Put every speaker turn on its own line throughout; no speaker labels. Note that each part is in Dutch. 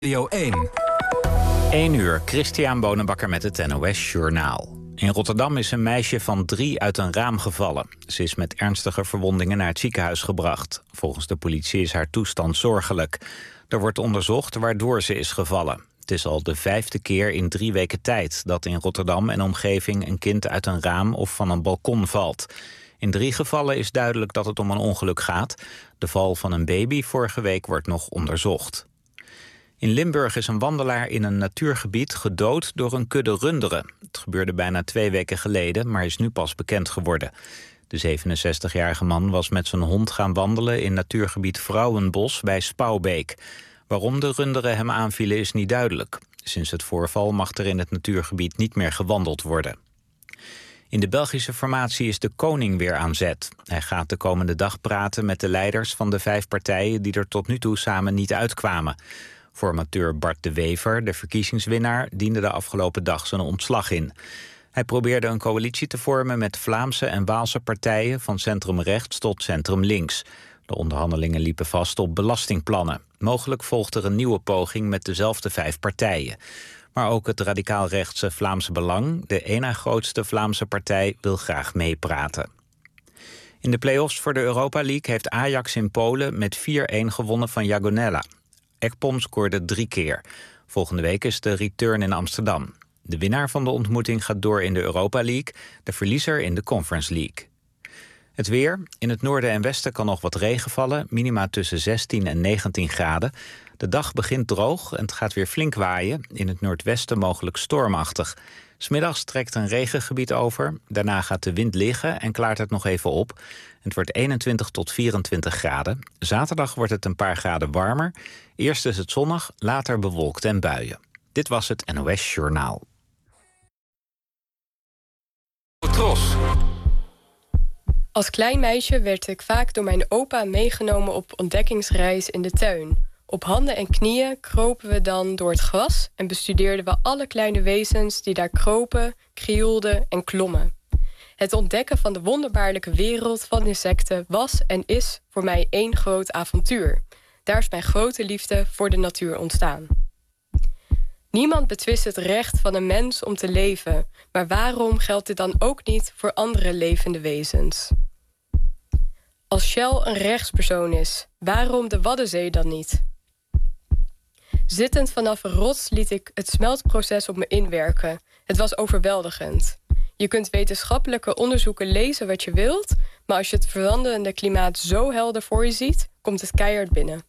Radio 1.
1 uur, Christian Bonenbakker met het NOS Journaal. In Rotterdam is een meisje van 3 uit een raam gevallen. Ze is met ernstige verwondingen naar het ziekenhuis gebracht. Volgens de politie is haar toestand zorgelijk. Er wordt onderzocht waardoor ze is gevallen. Het is al de 5e keer in 3 weken tijd dat in Rotterdam en omgeving een kind uit een raam of van een balkon valt. In 3 gevallen is duidelijk dat het om een ongeluk gaat. De val van een baby vorige week wordt nog onderzocht. In Limburg is een wandelaar in een natuurgebied gedood door een kudde runderen. Het gebeurde bijna 2 weken geleden, maar is nu pas bekend geworden. De 67-jarige man was met zijn hond gaan wandelen in natuurgebied Vrouwenbos bij Spouwbeek. Waarom de runderen hem aanvielen is niet duidelijk. Sinds het voorval mag er in het natuurgebied niet meer gewandeld worden. In de Belgische formatie is de koning weer aan zet. Hij gaat de komende dag praten met de leiders van de 5 partijen die er tot nu toe samen niet uitkwamen. Formateur Bart de Wever, de verkiezingswinnaar, diende de afgelopen dag zijn ontslag in. Hij probeerde een coalitie te vormen met Vlaamse en Waalse partijen van centrum rechts tot centrum links. De onderhandelingen liepen vast op belastingplannen. Mogelijk volgt er een nieuwe poging met dezelfde 5 partijen. Maar ook het radicaal-rechtse Vlaamse Belang, de één na grootste Vlaamse partij, wil graag meepraten. In de play-offs voor de Europa League heeft Ajax in Polen met 4-1 gewonnen van Jagiellona. Ekpom scoorde 3 keer. Volgende week is de return in Amsterdam. De winnaar van de ontmoeting gaat door in de Europa League, de verliezer in de Conference League. Het weer. In het noorden en westen kan nog wat regen vallen, minima tussen 16 en 19 graden. De dag begint droog en het gaat weer flink waaien. In het noordwesten mogelijk stormachtig. 'S Middags trekt een regengebied over. Daarna gaat de wind liggen en klaart het nog even op. Het wordt 21 tot 24 graden. Zaterdag wordt het een paar graden warmer. Eerst is het zonnig, later bewolkt en buien. Dit was het NOS Journaal.
Tros.
Als klein meisje werd ik vaak door mijn opa meegenomen op ontdekkingsreis in de tuin. Op handen en knieën kropen we dan door het gras en bestudeerden we alle kleine wezens die daar kropen, krioelden en klommen. Het ontdekken van de wonderbaarlijke wereld van insecten was en is voor mij 1 groot avontuur. Daar is mijn grote liefde voor de natuur ontstaan. Niemand betwist het recht van een mens om te leven, maar waarom geldt dit dan ook niet voor andere levende wezens? Als Shell een rechtspersoon is, waarom de Waddenzee dan niet? Zittend vanaf een rots liet ik het smeltproces op me inwerken. Het was overweldigend. Je kunt wetenschappelijke onderzoeken lezen wat je wilt, maar als je het veranderende klimaat zo helder voor je ziet, komt het keihard binnen.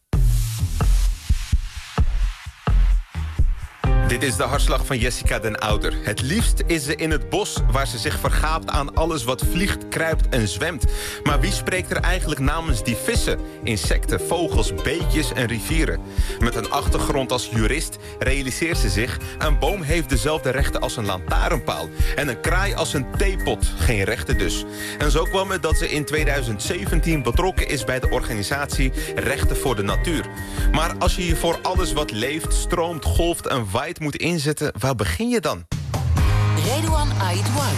Dit is de hartslag van Jessica den Ouder. Het liefst is ze in het bos, waar ze zich vergaapt aan alles wat vliegt, kruipt en zwemt. Maar wie spreekt er eigenlijk namens die vissen, insecten, vogels, beekjes en rivieren? Met een achtergrond als jurist realiseert ze zich: een boom heeft dezelfde rechten als een lantaarnpaal. En een kraai als een theepot, geen rechten dus. En zo kwam het dat ze in 2017 betrokken is bij de organisatie Rechten voor de Natuur. Maar als je je voor alles wat leeft, stroomt, golft en waait moet inzetten, waar begin je dan?
Redouan Aïdouan.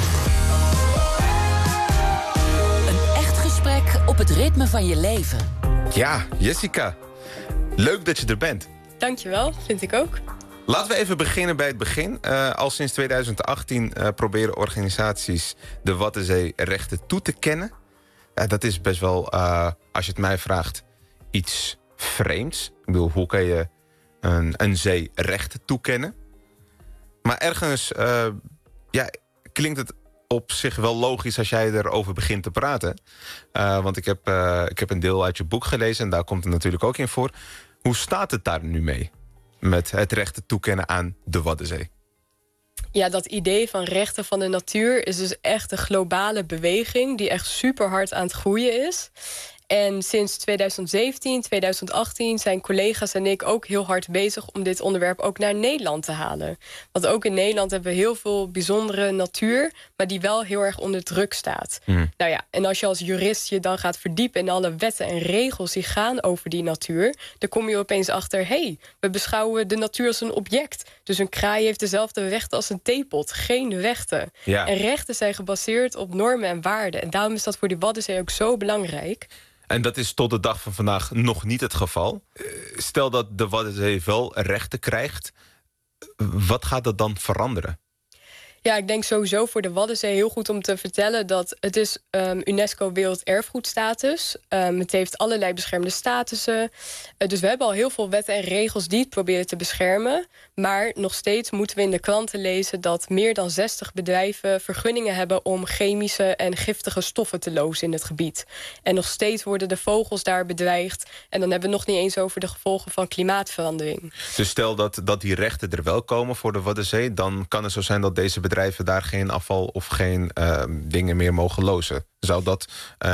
Een echt gesprek op het ritme van je leven.
Ja, Jessica. Leuk dat je er bent.
Dankjewel, vind ik ook.
Laten we even beginnen bij het begin. Al sinds 2018 proberen organisaties de Waddenzee-rechten toe te kennen. Dat is best wel, als je het mij vraagt, iets vreemds. Ik bedoel, hoe kan je een zee rechten toekennen? Maar ergens klinkt het op zich wel logisch als jij erover begint te praten. Want ik heb een deel uit je boek gelezen en daar komt het natuurlijk ook in voor. Hoe staat het daar nu mee met het rechten toekennen aan de Waddenzee?
Ja, dat idee van rechten van de natuur is dus echt een globale beweging die echt super hard aan het groeien is. En sinds 2017, 2018 zijn collega's en ik ook heel hard bezig om dit onderwerp ook naar Nederland te halen. Want ook in Nederland hebben we heel veel bijzondere natuur, maar die wel heel erg onder druk staat. Nou ja, en als je als jurist je dan gaat verdiepen in alle wetten en regels die gaan over die natuur, dan kom je opeens achter, we beschouwen de natuur als een object. Dus een kraai heeft dezelfde rechten als een theepot, geen rechten. Ja. En rechten zijn gebaseerd op normen en waarden. En daarom is dat voor die Waddenzee ook zo belangrijk.
En dat is tot de dag van vandaag nog niet het geval. Stel dat de Waddenzee wel rechten krijgt, wat gaat dat dan veranderen?
Ja, ik denk sowieso voor de Waddenzee heel goed om te vertellen dat het is UNESCO Werelderfgoedstatus. Het heeft allerlei beschermde statussen. Dus we hebben al heel veel wetten en regels die het proberen te beschermen. Maar nog steeds moeten we in de kranten lezen dat meer dan 60 bedrijven vergunningen hebben om chemische en giftige stoffen te lozen in het gebied. En nog steeds worden de vogels daar bedreigd. En dan hebben we het nog niet eens over de gevolgen van klimaatverandering.
Dus stel dat die rechten er wel komen voor de Waddenzee, dan kan het zo zijn dat deze bedrijven daar geen afval of geen dingen meer mogen lozen. Zou dat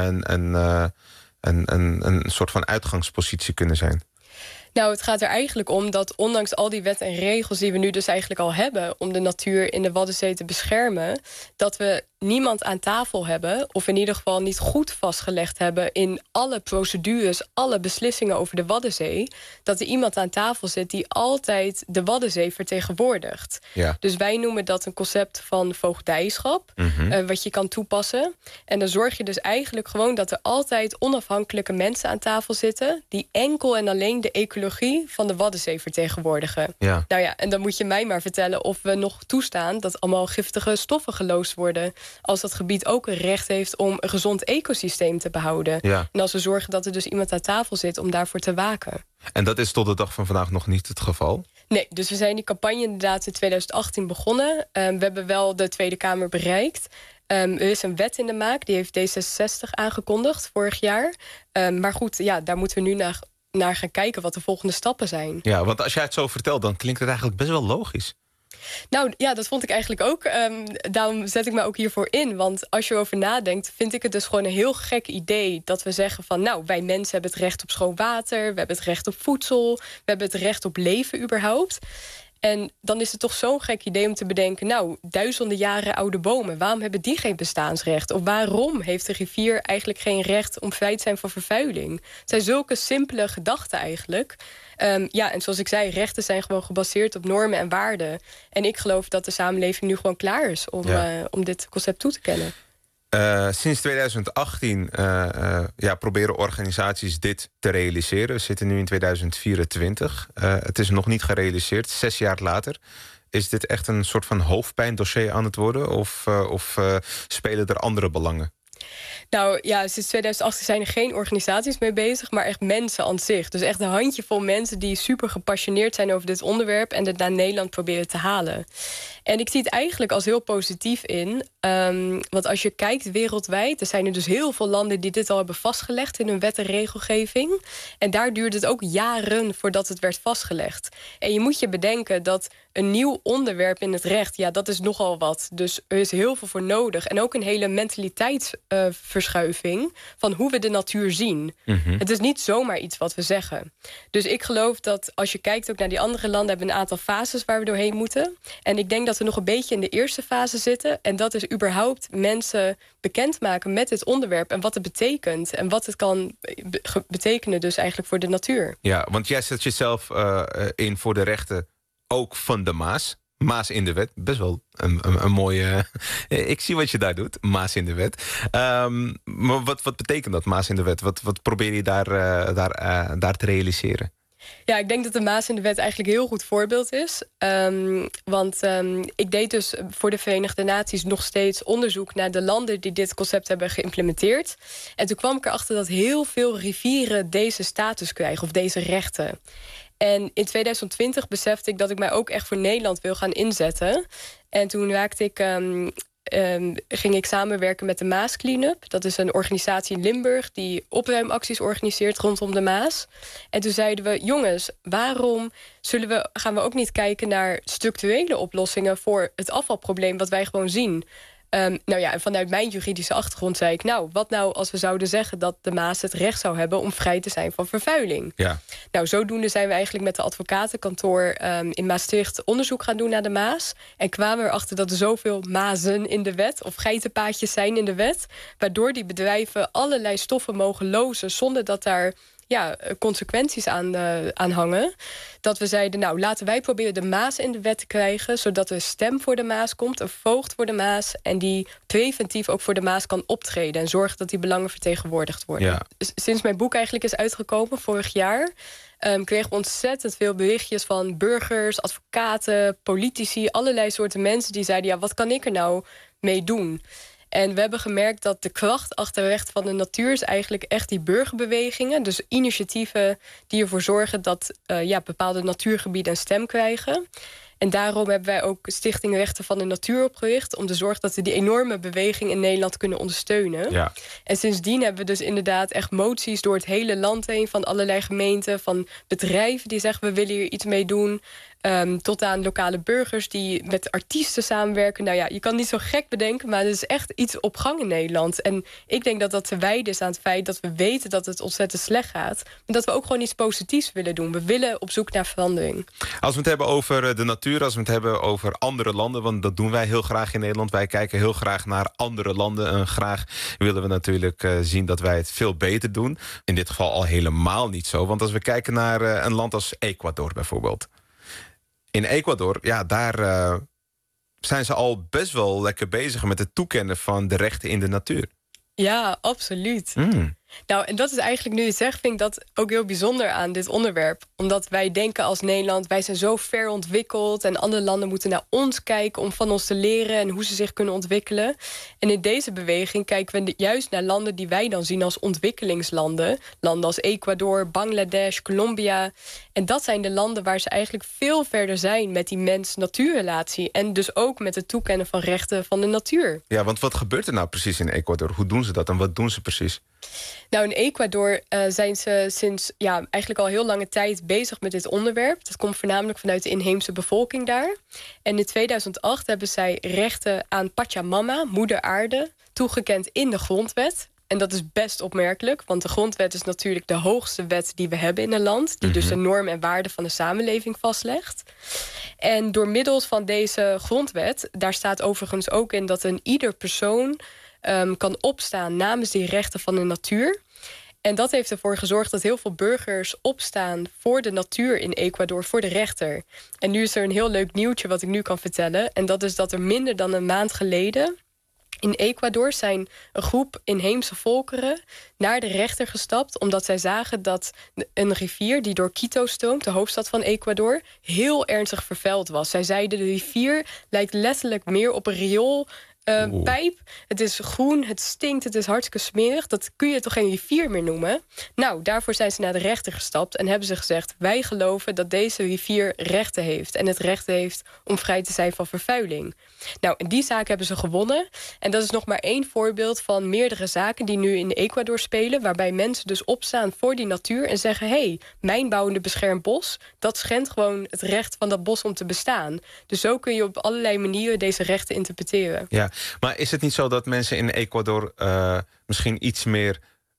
een soort van uitgangspositie kunnen zijn?
Nou, het gaat er eigenlijk om dat ondanks al die wetten en regels die we nu dus eigenlijk al hebben om de natuur in de Waddenzee te beschermen, dat we niemand aan tafel hebben, of in ieder geval niet goed vastgelegd hebben in alle procedures, alle beslissingen over de Waddenzee, dat er iemand aan tafel zit die altijd de Waddenzee vertegenwoordigt.
Ja.
Dus wij noemen dat een concept van voogdijschap, wat je kan toepassen. En dan zorg je dus eigenlijk gewoon dat er altijd onafhankelijke mensen aan tafel zitten die enkel en alleen de ecologie van de Waddenzee vertegenwoordigen.
Ja.
Nou ja, en dan moet je mij maar vertellen of we nog toestaan dat allemaal giftige stoffen geloosd worden, als dat gebied ook een recht heeft om een gezond ecosysteem te behouden.
Ja.
En als we zorgen dat er dus iemand aan tafel zit om daarvoor te waken.
En dat is tot de dag van vandaag nog niet het geval?
Nee, dus we zijn die campagne inderdaad in 2018 begonnen. We hebben wel de Tweede Kamer bereikt. Er is een wet in de maak, die heeft D66 aangekondigd vorig jaar. Maar goed, ja, daar moeten we nu naar gaan kijken wat de volgende stappen zijn.
Ja, want als jij het zo vertelt, dan klinkt het eigenlijk best wel logisch.
Nou ja, dat vond ik eigenlijk ook. Daarom zet ik me ook hiervoor in. Want als je erover nadenkt, vind ik het dus gewoon een heel gek idee dat we zeggen van, nou, wij mensen hebben het recht op schoon water, we hebben het recht op voedsel, we hebben het recht op leven überhaupt. En dan is het toch zo'n gek idee om te bedenken, nou, duizenden jaren oude bomen, waarom hebben die geen bestaansrecht? Of waarom heeft de rivier eigenlijk geen recht om vrij te zijn van vervuiling? Het zijn zulke simpele gedachten eigenlijk. Ja, en zoals ik zei, rechten zijn gewoon gebaseerd op normen en waarden. En ik geloof dat de samenleving nu gewoon klaar is om dit concept toe te kennen.
Sinds 2018 proberen organisaties dit te realiseren. We zitten nu in 2024. Het is nog niet gerealiseerd, 6 jaar later. Is dit echt een soort van hoofdpijndossier aan het worden? Of spelen er andere belangen?
Nou ja, sinds 2018 zijn er geen organisaties mee bezig, maar echt mensen aan zich. Dus echt een handjevol mensen die super gepassioneerd zijn over dit onderwerp en het naar Nederland proberen te halen. En ik zie het eigenlijk als heel positief in. Want als je kijkt wereldwijd, er zijn er dus heel veel landen die dit al hebben vastgelegd in hun wet en regelgeving. En daar duurde het ook jaren voordat het werd vastgelegd. En je moet je bedenken dat een nieuw onderwerp in het recht, ja, dat is nogal wat. Dus er is heel veel voor nodig. En ook een hele mentaliteitsverschuiving van hoe we de natuur zien. Het is niet zomaar iets wat we zeggen. Dus ik geloof dat als je kijkt ook naar die andere landen, hebben we een aantal fases waar we doorheen moeten. En ik denk dat we nog een beetje in de eerste fase zitten. En dat is überhaupt mensen bekendmaken met dit onderwerp en wat het betekent. En wat het kan betekenen dus eigenlijk voor de natuur.
Ja, want jij zet jezelf in voor de rechten ook van de Maas. Maas in de wet. Best wel een mooie... ik zie wat je daar doet. Maas in de wet. Maar wat betekent dat, Maas in de wet? Wat probeer je daar te realiseren?
Ja, ik denk dat de Maas in de wet eigenlijk een heel goed voorbeeld is. Want ik deed dus voor de Verenigde Naties nog steeds onderzoek naar de landen die dit concept hebben geïmplementeerd. En toen kwam ik erachter dat heel veel rivieren deze status krijgen of deze rechten. En in 2020 besefte ik dat ik mij ook echt voor Nederland wil gaan inzetten. En toen ging ik samenwerken met de Maas Cleanup. Dat is een organisatie in Limburg die opruimacties organiseert rondom de Maas. En toen zeiden we, jongens, waarom gaan we ook niet kijken naar structurele oplossingen voor het afvalprobleem wat wij gewoon zien? Nou ja, en vanuit mijn juridische achtergrond zei ik, nou, wat nou als we zouden zeggen dat de Maas het recht zou hebben om vrij te zijn van vervuiling?
Ja.
Nou, zodoende zijn we eigenlijk met de advocatenkantoor in Maastricht onderzoek gaan doen naar de Maas. En kwamen we erachter dat er zoveel mazen in de wet of geitenpaadjes zijn in de wet, waardoor die bedrijven allerlei stoffen mogen lozen zonder dat daar consequenties aan hangen. Dat we zeiden, nou, laten wij proberen de Maas in de wet te krijgen, zodat er een stem voor de Maas komt, een voogd voor de Maas, en die preventief ook voor de Maas kan optreden en zorgen dat die belangen vertegenwoordigd worden.
Ja.
Sinds mijn boek eigenlijk is uitgekomen, vorig jaar, kregen we ontzettend veel berichtjes van burgers, advocaten, politici, allerlei soorten mensen die zeiden, ja, wat kan ik er nou mee doen? En we hebben gemerkt dat de kracht achter recht van de natuur is eigenlijk echt die burgerbewegingen. Dus initiatieven die ervoor zorgen dat bepaalde natuurgebieden een stem krijgen. En daarom hebben wij ook Stichting Rechten van de Natuur opgericht, om te zorgen dat we die enorme beweging in Nederland kunnen ondersteunen.
Ja.
En sindsdien hebben we dus inderdaad echt moties door het hele land heen, van allerlei gemeenten, van bedrijven die zeggen we willen hier iets mee doen, tot aan lokale burgers die met artiesten samenwerken. Nou ja, je kan niet zo gek bedenken, maar er is echt iets op gang in Nederland. En ik denk dat dat te wijden is aan het feit dat we weten dat het ontzettend slecht gaat, maar dat we ook gewoon iets positiefs willen doen. We willen op zoek naar verandering.
Als we het hebben over de natuur, als we het hebben over andere landen, want dat doen wij heel graag in Nederland. Wij kijken heel graag naar andere landen en graag willen we natuurlijk zien dat wij het veel beter doen. In dit geval al helemaal niet zo, want als we kijken naar een land als Ecuador bijvoorbeeld. In Ecuador, ja, daar zijn ze al best wel lekker bezig met het toekennen van de rechten in de natuur.
Ja, absoluut. Nou, en dat is eigenlijk, nu je het zegt, vind ik dat ook heel bijzonder aan dit onderwerp. Omdat wij denken als Nederland, wij zijn zo ver ontwikkeld en andere landen moeten naar ons kijken om van ons te leren en hoe ze zich kunnen ontwikkelen. En in deze beweging kijken we juist naar landen die wij dan zien als ontwikkelingslanden. Landen als Ecuador, Bangladesh, Colombia. En dat zijn de landen waar ze eigenlijk veel verder zijn met die mens-natuurrelatie. En dus ook met het toekennen van rechten van de natuur.
Ja, want wat gebeurt er nou precies in Ecuador? Hoe doen ze dat en wat doen ze precies?
Nou, in Ecuador zijn ze sinds eigenlijk al heel lange tijd bezig met dit onderwerp. Dat komt voornamelijk vanuit de inheemse bevolking daar. En in 2008 hebben zij rechten aan Pachamama, moeder aarde, toegekend in de grondwet. En dat is best opmerkelijk, want de grondwet is natuurlijk de hoogste wet die we hebben in een land, die dus de normen en waarden van de samenleving vastlegt. En door middels van deze grondwet, daar staat overigens ook in dat een ieder persoon kan opstaan namens die rechten van de natuur. En dat heeft ervoor gezorgd dat heel veel burgers opstaan voor de natuur in Ecuador, voor de rechter. En nu is er een heel leuk nieuwtje wat ik nu kan vertellen. En dat is dat er minder dan een maand geleden in Ecuador zijn een groep inheemse volkeren naar de rechter gestapt, omdat zij zagen dat een rivier die door Quito stroomt, de hoofdstad van Ecuador, heel ernstig vervuild was. Zij zeiden de rivier lijkt letterlijk meer op een riool pijp. Het is groen, het stinkt, het is hartstikke smerig. Dat kun je toch geen rivier meer noemen? Nou, daarvoor zijn ze naar de rechter gestapt en hebben ze gezegd, wij geloven dat deze rivier rechten heeft. En het recht heeft om vrij te zijn van vervuiling. Nou, in die zaak hebben ze gewonnen. En dat is nog maar één voorbeeld van meerdere zaken die nu in Ecuador spelen, waarbij mensen dus opstaan voor die natuur en zeggen, hey, mijnbouwende beschermd bos, dat schendt gewoon het recht van dat bos om te bestaan. Dus zo kun je op allerlei manieren deze rechten interpreteren.
Ja, maar is het niet zo dat mensen in Ecuador misschien iets meer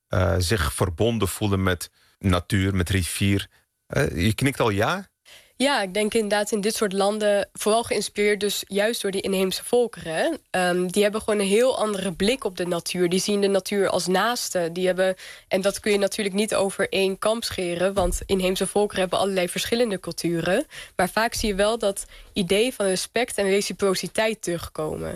zich verbonden voelen met natuur, met rivier? Je knikt al ja?
Ja, ik denk inderdaad in dit soort landen, vooral geïnspireerd dus juist door die inheemse volkeren. Die hebben gewoon een heel andere blik op de natuur. Die zien de natuur als naaste. En dat kun je natuurlijk niet over één kam scheren, want inheemse volkeren hebben allerlei verschillende culturen. Maar vaak zie je wel dat idee van respect en reciprociteit terugkomen.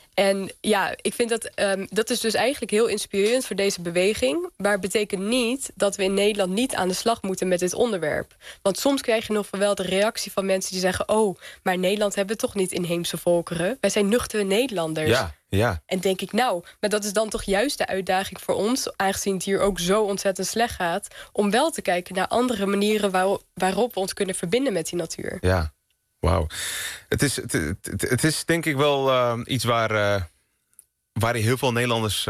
En ja, ik vind dat is dus eigenlijk heel inspirerend voor deze beweging. Maar het betekent niet dat we in Nederland niet aan de slag moeten met dit onderwerp. Want soms krijg je nog wel de reactie van mensen die zeggen, oh, maar in Nederland hebben we toch niet inheemse volkeren. Wij zijn nuchtere Nederlanders.
Ja.
En denk ik, nou, maar dat is dan toch juist de uitdaging voor ons, aangezien het hier ook zo ontzettend slecht gaat, om wel te kijken naar andere manieren waarop we ons kunnen verbinden met die natuur.
Ja. Wauw. Het is denk ik wel iets waar je heel veel Nederlanders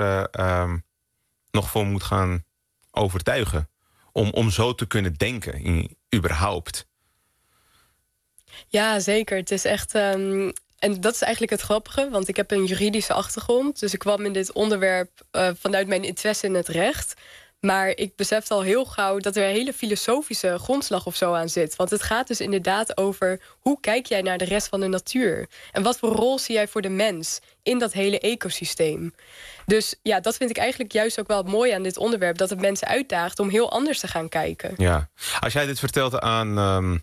nog voor moet gaan overtuigen. Om zo te kunnen denken, überhaupt.
Ja, zeker. Het is echt en dat is eigenlijk het grappige, want ik heb een juridische achtergrond. Dus ik kwam in dit onderwerp vanuit mijn interesse in het recht. Maar ik besefte al heel gauw dat er een hele filosofische grondslag of zo aan zit. Want het gaat dus inderdaad over hoe kijk jij naar de rest van de natuur? En wat voor rol zie jij voor de mens in dat hele ecosysteem? Dus ja, dat vind ik eigenlijk juist ook wel mooi aan dit onderwerp. Dat het mensen uitdaagt om heel anders te gaan kijken.
Ja. Als jij dit vertelt aan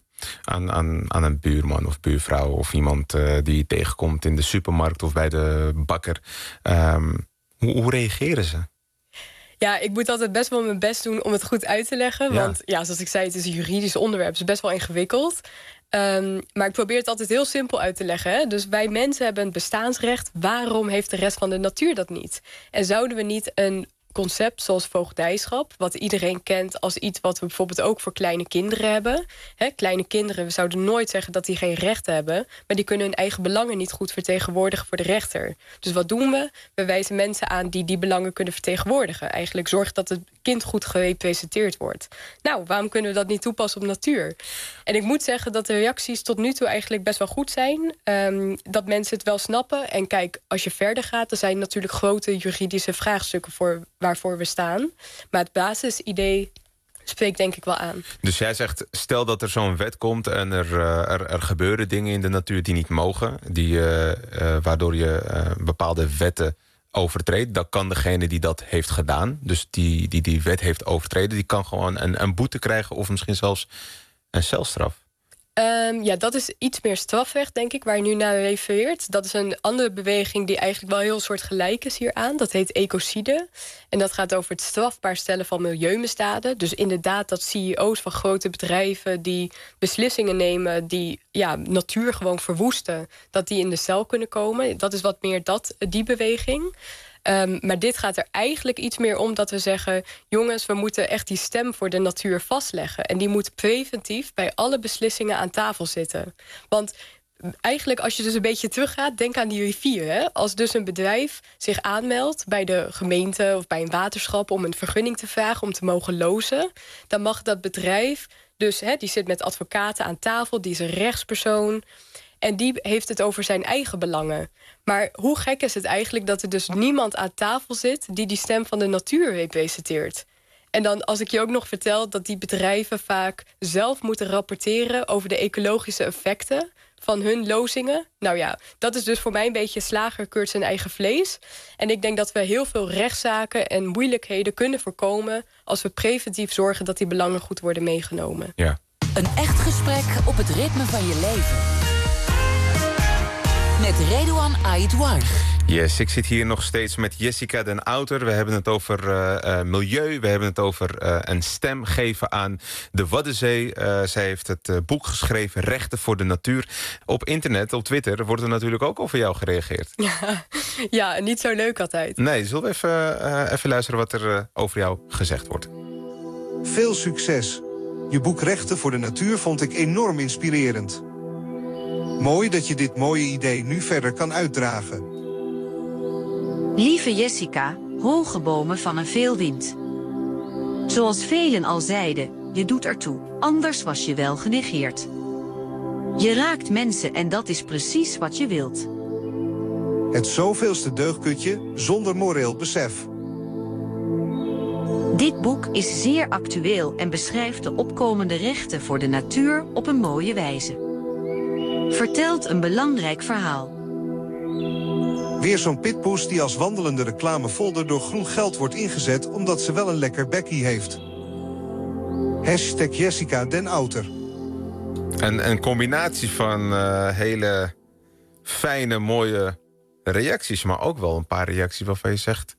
een buurman of buurvrouw of iemand die je tegenkomt in de supermarkt of bij de bakker, hoe reageren ze?
Ja, ik moet altijd best wel mijn best doen om het goed uit te leggen.
Ja.
Want ja, zoals ik zei, het is een juridisch onderwerp. Het is best wel ingewikkeld. Maar ik probeer het altijd heel simpel uit te leggen. Hè? Dus wij mensen hebben een bestaansrecht. Waarom heeft de rest van de natuur dat niet? En zouden we niet een concept zoals voogdijschap, wat iedereen kent als iets wat we bijvoorbeeld ook voor kleine kinderen hebben. Kleine kinderen, we zouden nooit zeggen dat die geen rechten hebben, maar die kunnen hun eigen belangen niet goed vertegenwoordigen voor de rechter. Dus wat doen we? We wijzen mensen aan die die belangen kunnen vertegenwoordigen. Eigenlijk zorg dat het kind goed gerepresenteerd wordt. Nou, waarom kunnen we dat niet toepassen op natuur? En ik moet zeggen dat de reacties tot nu toe eigenlijk best wel goed zijn. Dat mensen het wel snappen. En kijk, als je verder gaat, er zijn natuurlijk grote juridische vraagstukken waarvoor we staan. Maar het basisidee spreekt denk ik wel aan.
Dus jij zegt, stel dat er zo'n wet komt en er gebeuren dingen in de natuur die niet mogen, waardoor je bepaalde wetten overtreedt, dan kan degene die dat heeft gedaan, dus die wet heeft overtreden, die kan gewoon een boete krijgen of misschien zelfs een celstraf.
Ja, dat is iets meer strafrecht, denk ik, waar je nu naar refereert. Dat is een andere beweging die eigenlijk wel heel soortgelijk is hieraan. Dat heet ecocide. En dat gaat over het strafbaar stellen van milieumisdaden. Dus inderdaad dat CEO's van grote bedrijven die beslissingen nemen die natuur gewoon verwoesten, dat die in de cel kunnen komen. Dat is wat meer die beweging. Maar dit gaat er eigenlijk iets meer om dat we zeggen, jongens, we moeten echt die stem voor de natuur vastleggen. En die moet preventief bij alle beslissingen aan tafel zitten. Want eigenlijk, als je dus een beetje teruggaat, denk aan die rivier. Hè? Als dus een bedrijf zich aanmeldt bij de gemeente of bij een waterschap om een vergunning te vragen om te mogen lozen, dan mag dat bedrijf, dus die zit met advocaten aan tafel, die is een rechtspersoon. En die heeft het over zijn eigen belangen. Maar hoe gek is het eigenlijk dat er dus niemand aan tafel zit die die stem van de natuur representeert? En dan als ik je ook nog vertel dat die bedrijven vaak zelf moeten rapporteren over de ecologische effecten van hun lozingen. Nou ja, dat is dus voor mij een beetje slager keurt zijn eigen vlees. En ik denk dat we heel veel rechtszaken en moeilijkheden kunnen voorkomen als we preventief zorgen dat die belangen goed worden meegenomen.
Ja.
Een echt gesprek op het ritme van je leven. Met Redouan Aïdouan.
Yes, ik zit hier nog steeds met Jessica den Outer. We hebben het over milieu. We hebben het over een stem geven aan de Waddenzee. Zij heeft het boek geschreven, Rechten voor de Natuur. Op internet, op Twitter, wordt er natuurlijk ook over jou gereageerd.
Ja, niet zo leuk altijd.
Nee, zullen we even luisteren wat er over jou gezegd wordt.
Veel succes. Je boek Rechten voor de Natuur vond ik enorm inspirerend. Mooi dat je dit mooie idee nu verder kan uitdragen.
Lieve Jessica, hoge bomen vangen veel wind. Zoals velen al zeiden, je doet ertoe, anders was je wel genegeerd. Je raakt mensen en dat is precies wat je wilt.
Het zoveelste deugdkutje zonder moreel besef.
Dit boek is zeer actueel en beschrijft de opkomende rechten voor de natuur op een mooie wijze. Vertelt een belangrijk verhaal.
Weer zo'n pitpoes die als wandelende reclamefolder door groen geld wordt ingezet omdat ze wel een lekker bekkie heeft. #Jessica den Outer.
Een combinatie van hele fijne, mooie reacties, maar ook wel een paar reacties waarvan je zegt,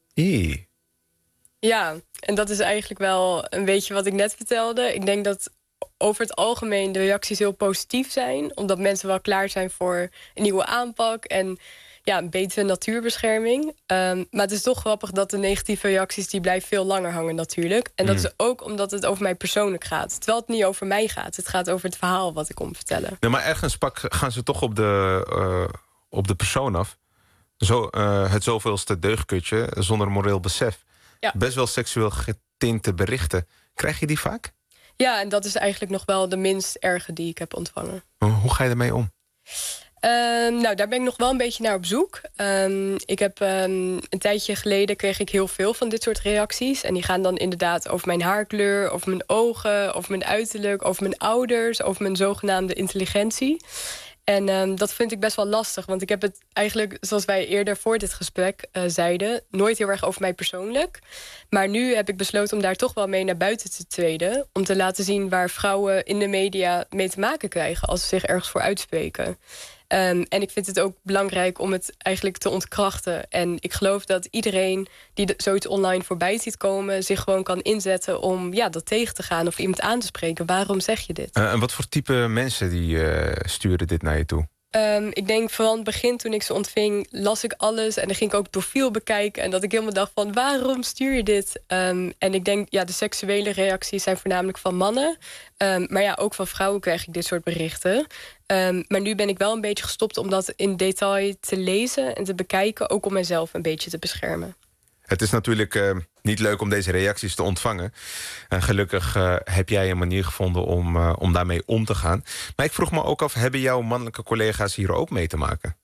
Ja, en dat is eigenlijk wel een beetje wat ik net vertelde. Ik denk dat over het algemeen de reacties heel positief zijn, omdat mensen wel klaar zijn voor een nieuwe aanpak en een betere natuurbescherming. Maar het is toch grappig dat de negatieve reacties die blijven veel langer hangen natuurlijk. En dat is ook omdat het over mij persoonlijk gaat. Terwijl het niet over mij gaat. Het gaat over het verhaal wat ik kom vertellen.
Nee, maar ergens gaan ze toch op de persoon af. Het zoveelste deugdkutje zonder moreel besef.
Ja.
Best wel seksueel getinte berichten. Krijg je die vaak?
Ja, en dat is eigenlijk nog wel de minst erge die ik heb ontvangen.
Hoe ga je ermee om?
Nou, daar ben ik nog wel een beetje naar op zoek. Ik heb een tijdje geleden kreeg ik heel veel van dit soort reacties. En die gaan dan inderdaad over mijn haarkleur, over mijn ogen, over mijn uiterlijk, over mijn ouders, over mijn zogenaamde intelligentie. En dat vind ik best wel lastig. Want ik heb het eigenlijk, zoals wij eerder voor dit gesprek zeiden, nooit heel erg over mij persoonlijk. Maar nu heb ik besloten om daar toch wel mee naar buiten te treden. Om te laten zien waar vrouwen in de media mee te maken krijgen als ze zich ergens voor uitspreken. En ik vind het ook belangrijk om het eigenlijk te ontkrachten. En ik geloof dat iedereen die zoiets online voorbij ziet komen zich gewoon kan inzetten om dat tegen te gaan of iemand aan te spreken. Waarom zeg je dit?
En wat voor type mensen die sturen dit naar je toe?
Ik denk vooral in het begin toen ik ze ontving, las ik alles. En dan ging ik ook het profiel bekijken. En dat ik helemaal dacht van, waarom stuur je dit? En ik denk, de seksuele reacties zijn voornamelijk van mannen. Maar ook van vrouwen krijg ik dit soort berichten. Maar nu ben ik wel een beetje gestopt om dat in detail te lezen en te bekijken. Ook om mezelf een beetje te beschermen.
Het is natuurlijk niet leuk om deze reacties te ontvangen. En gelukkig heb jij een manier gevonden om daarmee om te gaan. Maar ik vroeg me ook af, hebben jouw mannelijke collega's hier ook mee te maken?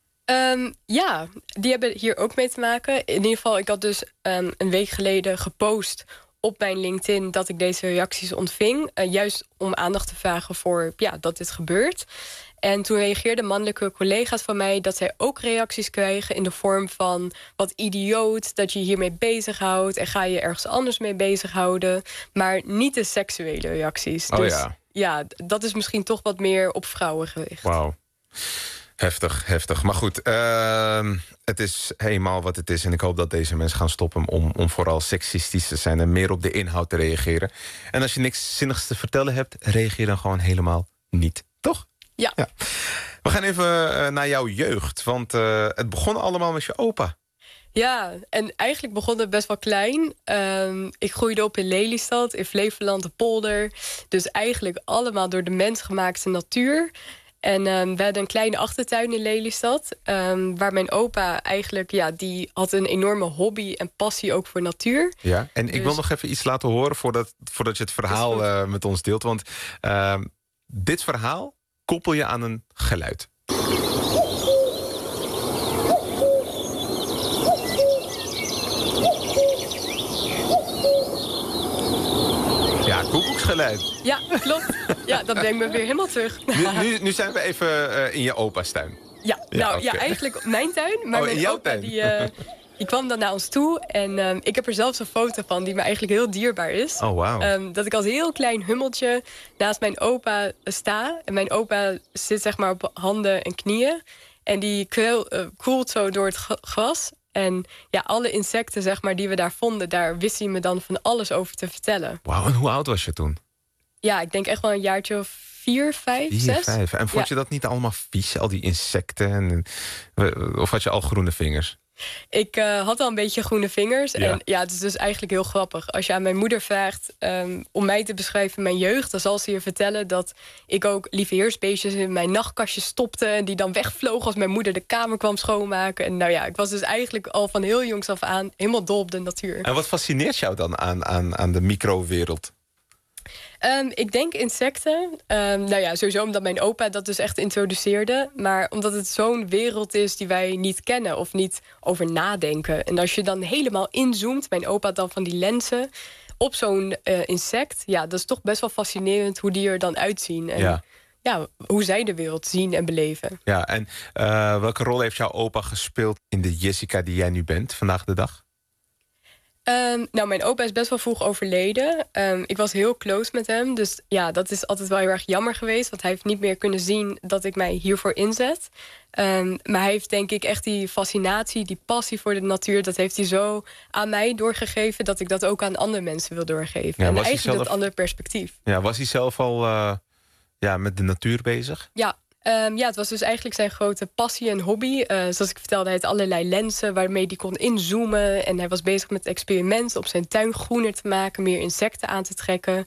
Ja, die hebben hier ook mee te maken. In ieder geval, ik had dus een week geleden gepost op mijn LinkedIn dat ik deze reacties ontving. Juist om aandacht te vragen voor dat dit gebeurt. En toen reageerden mannelijke collega's van mij dat zij ook reacties krijgen in de vorm van wat idioot dat je hiermee bezighoudt en ga je ergens anders mee bezighouden. Maar niet de seksuele reacties. Dus dat is misschien toch wat meer op vrouwen gericht.
Wauw. Heftig. Maar goed, het is helemaal wat het is. En ik hoop dat deze mensen gaan stoppen om vooral seksistisch te zijn en meer op de inhoud te reageren. En als je niks zinnigs te vertellen hebt, reageer dan gewoon helemaal niet. Toch?
Ja.
We gaan even naar jouw jeugd. Want het begon allemaal met je opa.
Ja, en eigenlijk begon het best wel klein. Ik groeide op in Lelystad, in Flevoland, de polder. Dus eigenlijk allemaal door de mens gemaakte natuur. En we hadden een kleine achtertuin in Lelystad. Waar mijn opa eigenlijk, die had een enorme hobby en passie ook voor natuur.
Ja, en ik wil nog even iets laten horen voordat je het verhaal met ons deelt. Want dit verhaal koppel je aan een geluid. Ja, koekoeksgeluid.
Ja, klopt. Ja, dat brengt me weer helemaal terug.
Nu zijn we even in je opa's tuin.
Ja, eigenlijk mijn tuin. Maar mijn
jouw
opa
tuin.
die kwam dan naar ons toe. En ik heb er zelfs een foto van die me eigenlijk heel dierbaar is.
Oh, wauw.
Dat ik als heel klein hummeltje naast mijn opa sta. En mijn opa zit zeg maar op handen en knieën. En die koelt zo door het gras. En alle insecten zeg maar, die we daar vonden, daar wist hij me dan van alles over te vertellen.
Wauw, en hoe oud was je toen?
Ja, ik denk echt wel een jaartje of 4, 5, 6.
5. En vond je dat niet allemaal vies, al die insecten? Of had je al groene vingers?
Ik had al een beetje groene vingers.
Ja.
En het is dus eigenlijk heel grappig. Als je aan mijn moeder vraagt om mij te beschrijven mijn jeugd, dan zal ze je vertellen dat ik ook lieveheersbeestjes in mijn nachtkastje stopte en die dan wegvlogen als mijn moeder de kamer kwam schoonmaken. En ik was dus eigenlijk al van heel jongs af aan helemaal dol op de natuur.
En wat fascineert jou dan aan de microwereld?
Ik denk insecten. Sowieso omdat mijn opa dat dus echt introduceerde. Maar omdat het zo'n wereld is die wij niet kennen of niet over nadenken. En als je dan helemaal inzoomt, mijn opa had dan van die lenzen op zo'n insect. Ja, dat is toch best wel fascinerend hoe die er dan uitzien. En hoe zij de wereld zien en beleven.
Ja, en welke rol heeft jouw opa gespeeld in de Jessica die jij nu bent vandaag de dag?
Mijn opa is best wel vroeg overleden. Ik was heel close met hem. Dus dat is altijd wel heel erg jammer geweest. Want hij heeft niet meer kunnen zien dat ik mij hiervoor inzet. Maar hij heeft denk ik echt die fascinatie, die passie voor de natuur, dat heeft hij zo aan mij doorgegeven dat ik dat ook aan andere mensen wil doorgeven. En eigenlijk dat andere perspectief.
Ja, was hij zelf al met de natuur bezig?
Ja. Het was dus eigenlijk zijn grote passie en hobby. Zoals ik vertelde, hij had allerlei lenzen waarmee hij kon inzoomen. En hij was bezig met experimenten om zijn tuin groener te maken, meer insecten aan te trekken.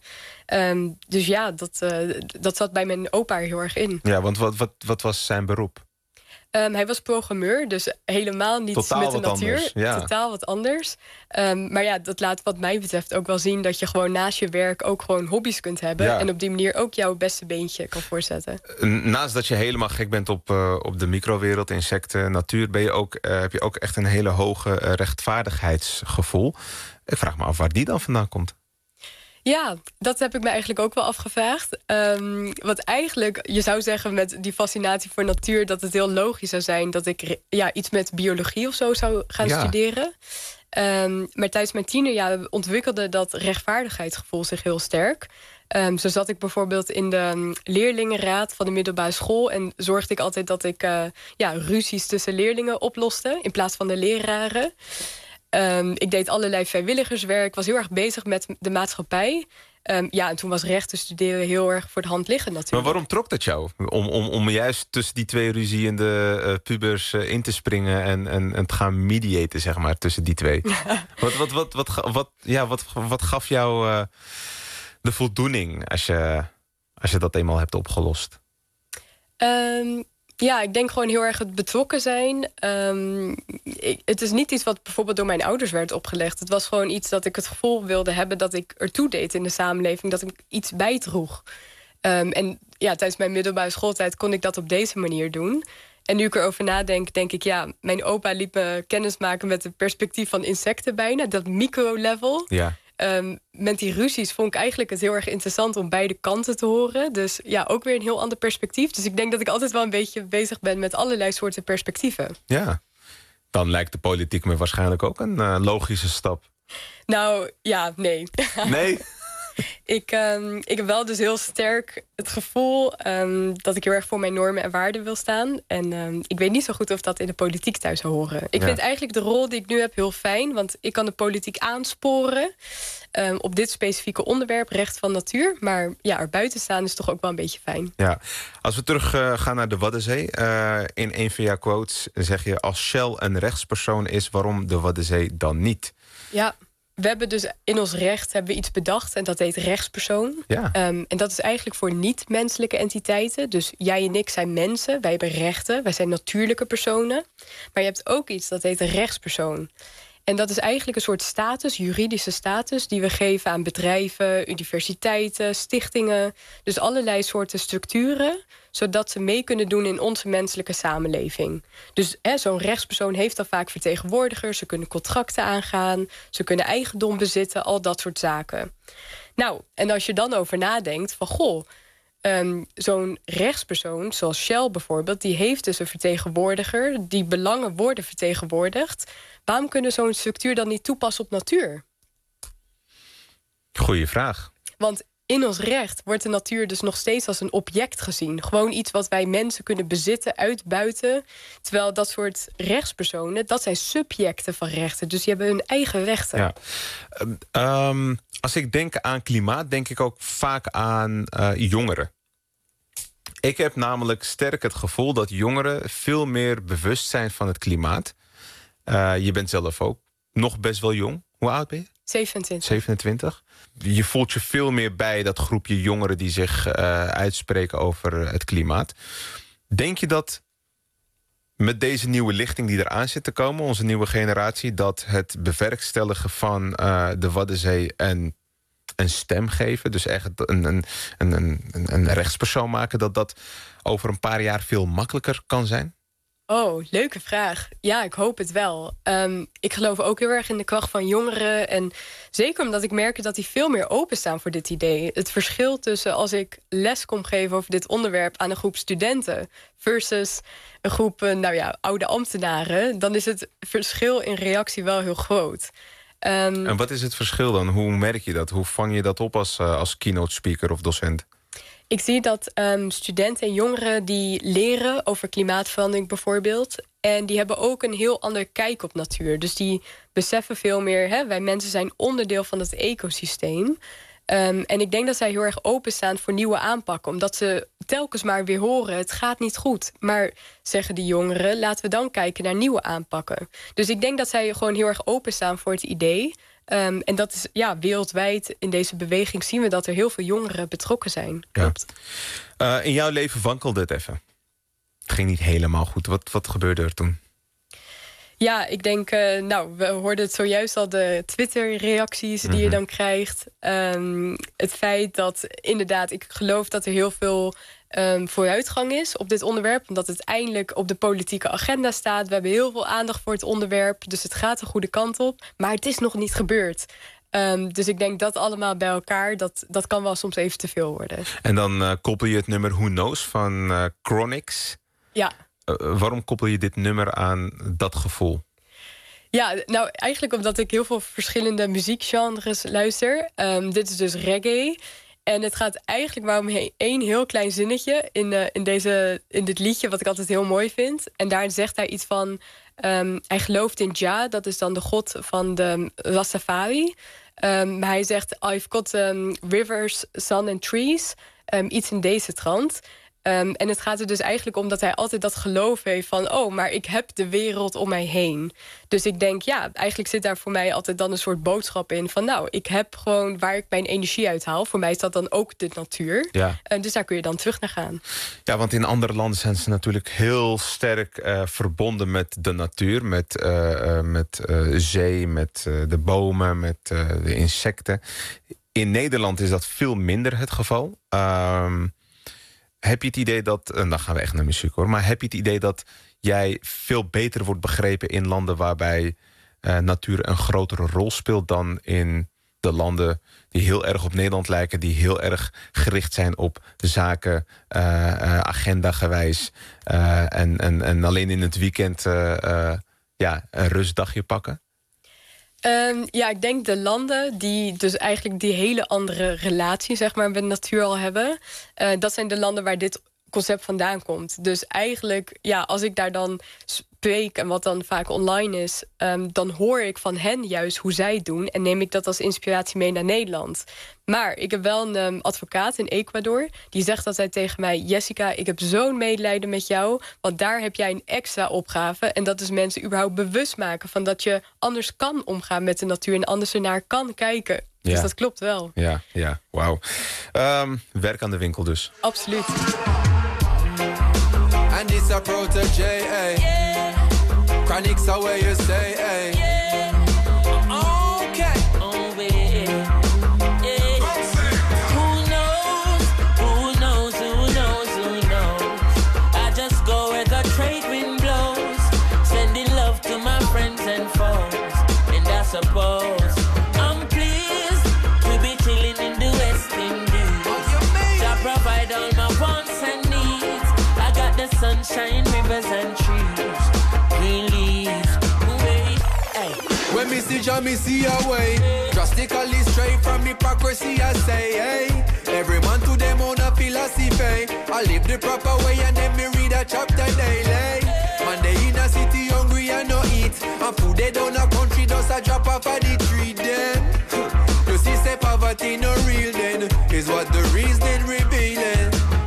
Dat zat bij mijn opa heel erg in.
Ja, want wat was zijn beroep?
Hij was programmeur, dus helemaal niet
Totaal
met de
wat
natuur.
anders, ja.
Totaal wat anders. Maar ja, dat laat wat mij betreft ook wel zien... dat je gewoon naast je werk ook gewoon hobby's kunt hebben...
Ja.
en op die manier ook jouw beste beentje kan voortzetten.
Naast dat je helemaal gek bent op de microwereld, insecten, natuur... heb je ook echt een hele hoge rechtvaardigheidsgevoel. Ik vraag me af waar die dan vandaan komt.
Ja, dat heb ik me eigenlijk ook wel afgevraagd. Want eigenlijk, je zou zeggen met die fascinatie voor natuur... dat het heel logisch zou zijn dat ik iets met biologie of zo zou gaan studeren. Maar tijdens mijn tienerjaren ontwikkelde dat rechtvaardigheidsgevoel zich heel sterk. Zo zat ik bijvoorbeeld in de leerlingenraad van de middelbare school... en zorgde ik altijd dat ik ruzies tussen leerlingen oploste... in plaats van de leraren. Ik deed allerlei vrijwilligerswerk, was heel erg bezig met de maatschappij. En toen was rechten studeren heel erg voor de hand liggen natuurlijk.
Maar waarom trok dat jou? Om juist tussen die twee ruziende pubers in te springen... en te gaan mediaten, zeg maar, tussen die twee. Wat gaf jou de voldoening als je dat eenmaal hebt opgelost?
Ja, ik denk gewoon heel erg het betrokken zijn. Het is niet iets wat bijvoorbeeld door mijn ouders werd opgelegd. Het was gewoon iets dat ik het gevoel wilde hebben... dat ik ertoe deed in de samenleving, dat ik iets bijdroeg. Tijdens mijn middelbare schooltijd kon ik dat op deze manier doen. En nu ik erover nadenk, denk ik... mijn opa liet me kennismaken met het perspectief van insecten bijna. Dat micro-level.
Ja.
Met die ruzies vond ik eigenlijk het heel erg interessant om beide kanten te horen. Dus ja, ook weer een heel ander perspectief. Dus ik denk dat ik altijd wel een beetje bezig ben met allerlei soorten perspectieven.
Ja, dan lijkt de politiek me waarschijnlijk ook een logische stap.
Nou, ja, nee.
Nee?
Ik heb wel dus heel sterk het gevoel dat ik heel erg voor mijn normen en waarden wil staan. En ik weet niet zo goed of dat in de politiek thuis zou horen. Ik vind eigenlijk de rol die ik nu heb heel fijn. Want ik kan de politiek aansporen op dit specifieke onderwerp, recht van natuur. Maar ja, er buiten staan is toch ook wel een beetje fijn.
Ja. Als we terug gaan naar de Waddenzee. In een van jouw quotes zeg je... als Shell een rechtspersoon is, waarom de Waddenzee dan niet?
Ja. We hebben dus in ons recht iets bedacht en dat heet rechtspersoon.
Ja.
En dat is eigenlijk voor niet-menselijke entiteiten. Dus jij en ik zijn mensen, wij hebben rechten, wij zijn natuurlijke personen. Maar je hebt ook iets dat heet een rechtspersoon. En dat is eigenlijk een soort status, juridische status... die we geven aan bedrijven, universiteiten, stichtingen. Dus allerlei soorten structuren... zodat ze mee kunnen doen in onze menselijke samenleving. Dus zo'n rechtspersoon heeft dan vaak vertegenwoordigers... ze kunnen contracten aangaan, ze kunnen eigendom bezitten... al dat soort zaken. Nou, en als je dan over nadenkt van... zo'n rechtspersoon, zoals Shell bijvoorbeeld... die heeft dus een vertegenwoordiger, die belangen worden vertegenwoordigd. Waarom kunnen zo'n structuur dan niet toepassen op natuur?
Goeie vraag.
Want in ons recht wordt de natuur dus nog steeds als een object gezien. Gewoon iets wat wij mensen kunnen bezitten, uitbuiten. Terwijl dat soort rechtspersonen, dat zijn subjecten van rechten. Dus die hebben hun eigen rechten.
Ja. Als ik denk aan klimaat, denk ik ook vaak aan jongeren. Ik heb namelijk sterk het gevoel dat jongeren veel meer bewust zijn van het klimaat. Je bent zelf ook nog best wel jong. Hoe oud ben je?
27.
27. Je voelt je veel meer bij dat groepje jongeren die zich uitspreken over het klimaat. Denk je dat met deze nieuwe lichting die eraan zit te komen, onze nieuwe generatie, dat het bewerkstelligen van de Waddenzee een stem geven, dus echt een rechtspersoon maken, dat over een paar jaar veel makkelijker kan zijn?
Oh, leuke vraag. Ja, ik hoop het wel. Ik geloof ook heel erg in de kracht van jongeren. En zeker omdat ik merk dat die veel meer openstaan voor dit idee. Het verschil tussen als ik les kom geven over dit onderwerp aan een groep studenten versus een groep oude ambtenaren, dan is het verschil in reactie wel heel groot.
En wat is het verschil dan? Hoe merk je dat? Hoe vang je dat op als keynote speaker of docent?
Ik zie dat studenten en jongeren die leren over klimaatverandering bijvoorbeeld, en die hebben ook een heel ander kijk op natuur. Dus die beseffen veel meer, wij mensen zijn onderdeel van het ecosysteem. En ik denk dat zij heel erg openstaan voor nieuwe aanpakken, omdat ze telkens maar weer horen, het gaat niet goed. Maar zeggen die jongeren, laten we dan kijken naar nieuwe aanpakken. Dus ik denk dat zij gewoon heel erg openstaan voor het idee. En dat is wereldwijd in deze beweging zien we dat er heel veel jongeren betrokken zijn. Klopt.
In jouw leven wankelde het even. ging niet helemaal goed. Wat gebeurde er toen?
Ja, ik denk, we hoorden het zojuist al, de Twitter-reacties die je dan krijgt. Het feit dat inderdaad, ik geloof dat er heel veel vooruitgang is op dit onderwerp. Omdat het eindelijk op de politieke agenda staat. We hebben heel veel aandacht voor het onderwerp. Dus het gaat de goede kant op. Maar het is nog niet gebeurd. Dus ik denk dat allemaal bij elkaar, dat kan wel soms even te veel worden. En
dan koppel je het nummer Who Knows van Chronixx.
Ja.
Waarom koppel je dit nummer aan dat gevoel?
Ja, nou eigenlijk omdat ik heel veel verschillende muziekgenres luister. Dit is dus reggae. En het gaat eigenlijk maar om één heel klein zinnetje in dit liedje, wat ik altijd heel mooi vind. En daarin zegt hij iets van, hij gelooft in Jah, dat is dan de god van de Rastafari. Maar hij zegt, I've got rivers, sun and trees. Iets in deze trant. En het gaat er dus eigenlijk om dat hij altijd dat geloof heeft van, maar ik heb de wereld om mij heen. Dus ik denk, eigenlijk zit daar voor mij altijd dan een soort boodschap in van, ik heb gewoon waar ik mijn energie uit haal. Voor mij is dat dan ook de natuur. Ja. Dus daar kun je dan terug naar gaan. Ja, want in andere landen zijn ze natuurlijk heel sterk verbonden met de natuur. Met zee, met de bomen, met de insecten. In Nederland is dat veel minder het geval. Heb je het idee dat, en dan gaan we echt naar muziek hoor, maar heb je het idee dat jij veel beter wordt begrepen in landen waarbij natuur een grotere rol speelt dan in de landen die heel erg op Nederland lijken, die heel erg gericht zijn op zaken, agenda-gewijs en alleen in het weekend een rustdagje pakken? Ik denk de landen die dus eigenlijk die hele andere relatie, zeg maar, met natuur al hebben, dat zijn de landen waar dit concept vandaan komt. Dus eigenlijk, als ik daar dan spreek en wat dan vaak online is, dan hoor ik van hen juist hoe zij het doen en neem ik dat als inspiratie mee naar Nederland. Maar ik heb wel een advocaat in Ecuador, die zegt altijd tegen mij, Jessica, ik heb zo'n medelijden met jou, want daar heb jij een extra opgave en dat is mensen überhaupt bewust maken van dat je anders kan omgaan met de natuur en anders ernaar kan kijken. Ja. Dus dat klopt wel. Ja, wauw. Werk aan de winkel dus. Absoluut.
And it's a protege, yeah. Chronixx are where you stay, yeah. Okay. Oh, yeah. Who knows? I just go where the trade wind blows, sending love to my friends and foes, and I suppose I'm pleased to be chilling in the West Indies. To provide all my wants and needs. I got the sunshine, rivers and trees, green leaves. Hey. When me see Jah, me see a way. Drastically straight from hypocrisy, I say, hey. Every man to them own a philosophy. I live the proper way and then me read a chapter daily. Man, they in a city hungry and no eat. And food they down a country, just a drop off of the tree then. You see, say poverty no real then, is what the reason revealing.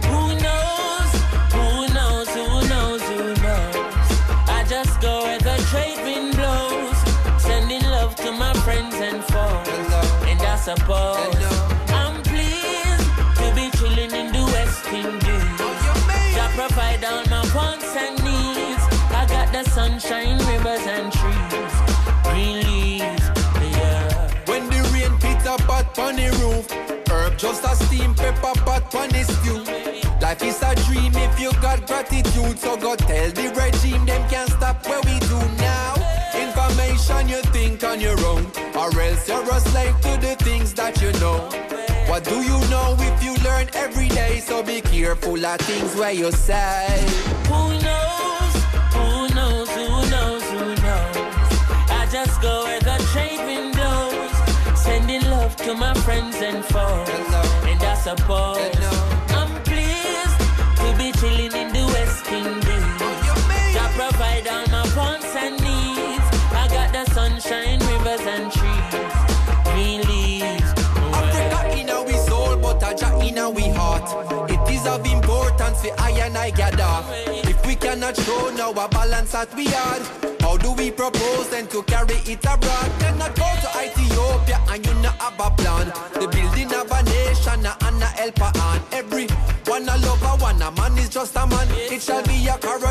Just go where the trade wind blows, sending love to my friends and foes. And I suppose I'm pleased to be chilling in the West Indies. I provide all my wants and needs. I got the sunshine, rivers and trees, green leaves, yeah. When the rain pit up on the roof, herb just a steam, pepper pot on the stew. Life is a dream if you got gratitude. So go tell the regime them can't stop what we do now. Information you think on your own, or else you're a slave to the things that you know. What do you know if you learn every day? So be careful of things where you say. Who knows? I just go where the trade wind blows, sending love to my friends and foes. And I suppose be chilling in the West Indies. I provide all my wants and needs. I got the sunshine, rivers and trees, green leaves. Africa in our soul, but Jah in our heart. It is of importance for I and I gather. If we cannot show now a balance that we are, how do we propose then to carry it abroad? Cannot go to Ethiopia and you not have a plan. The building of a nation and a helper on every one a lover, one a man is just a man. It shall be a corrupt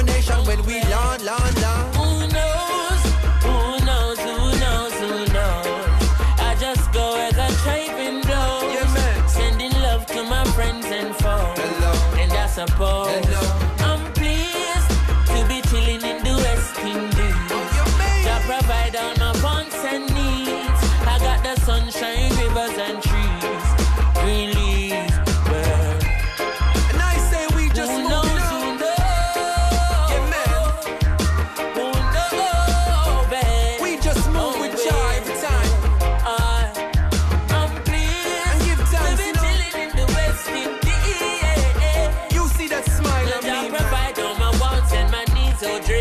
suppose. I'm pleased to be chilling in the West Indies. Jah provide all my wants and needs. I got the sunshine, rivers and trees, green leaves, birds.
And I say we just
Who
move
knows,
it
who
on.
knows?
Yeah, man.
Who knows, babe?
We just move with joy every time.
I'm pleased
And give
to
thanks,
be
you know.
chilling in the West Indies.
You see that smile on
Jah
me, man.
provide all my wants and my needs, oh Dre.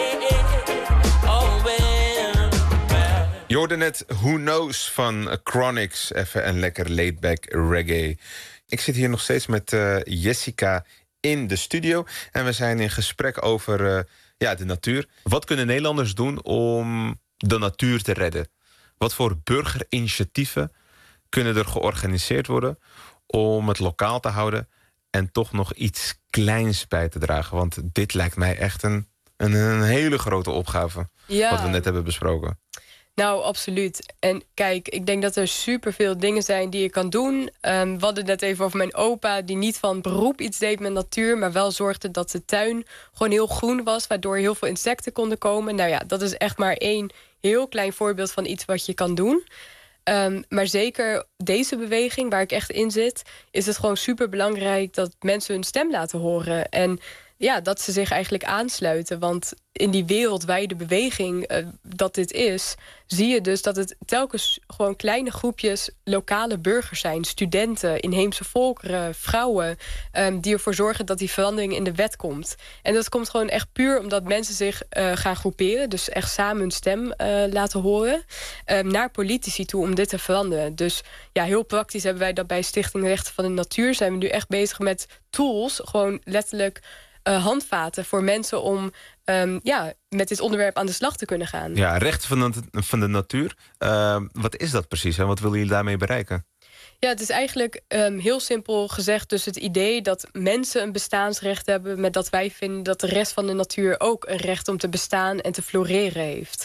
Oh, well.
Je hoorde net Who Knows van Chronix. Even een lekker laid-back reggae. Ik zit hier nog steeds met Jessica in de studio. En we zijn in gesprek over de natuur. Wat kunnen Nederlanders doen om de natuur te redden? Wat voor burgerinitiatieven kunnen er georganiseerd worden om het lokaal te houden en toch nog iets kleins bij te dragen? Want dit lijkt mij echt een hele grote opgave,
Ja.
wat we net hebben besproken.
Nou, absoluut. En kijk, ik denk dat er superveel dingen zijn die je kan doen. We hadden het net even over mijn opa, die niet van beroep iets deed met natuur, maar wel zorgde dat de tuin gewoon heel groen was, waardoor heel veel insecten konden komen. Nou ja, dat is echt maar één heel klein voorbeeld van iets wat je kan doen. Maar zeker deze beweging, waar ik echt in zit, is het gewoon superbelangrijk dat mensen hun stem laten horen. En ja, dat ze zich eigenlijk aansluiten. Want in die wereldwijde beweging dat dit is, zie je dus dat het telkens gewoon kleine groepjes lokale burgers zijn. Studenten, inheemse volkeren, vrouwen, die ervoor zorgen dat die verandering in de wet komt. En dat komt gewoon echt puur omdat mensen zich gaan groeperen. Dus echt samen hun stem laten horen. Naar politici toe om dit te veranderen. Dus ja, heel praktisch hebben wij dat bij Stichting Rechten van de Natuur. Zijn we nu echt bezig met tools. Gewoon letterlijk handvaten voor mensen om met dit onderwerp aan de slag te kunnen gaan.
Ja, rechten van de natuur. Wat is dat precies en wat willen jullie daarmee bereiken?
Ja, het is eigenlijk heel simpel gezegd dus het idee dat mensen een bestaansrecht hebben, met dat wij vinden dat de rest van de natuur ook een recht om te bestaan en te floreren heeft.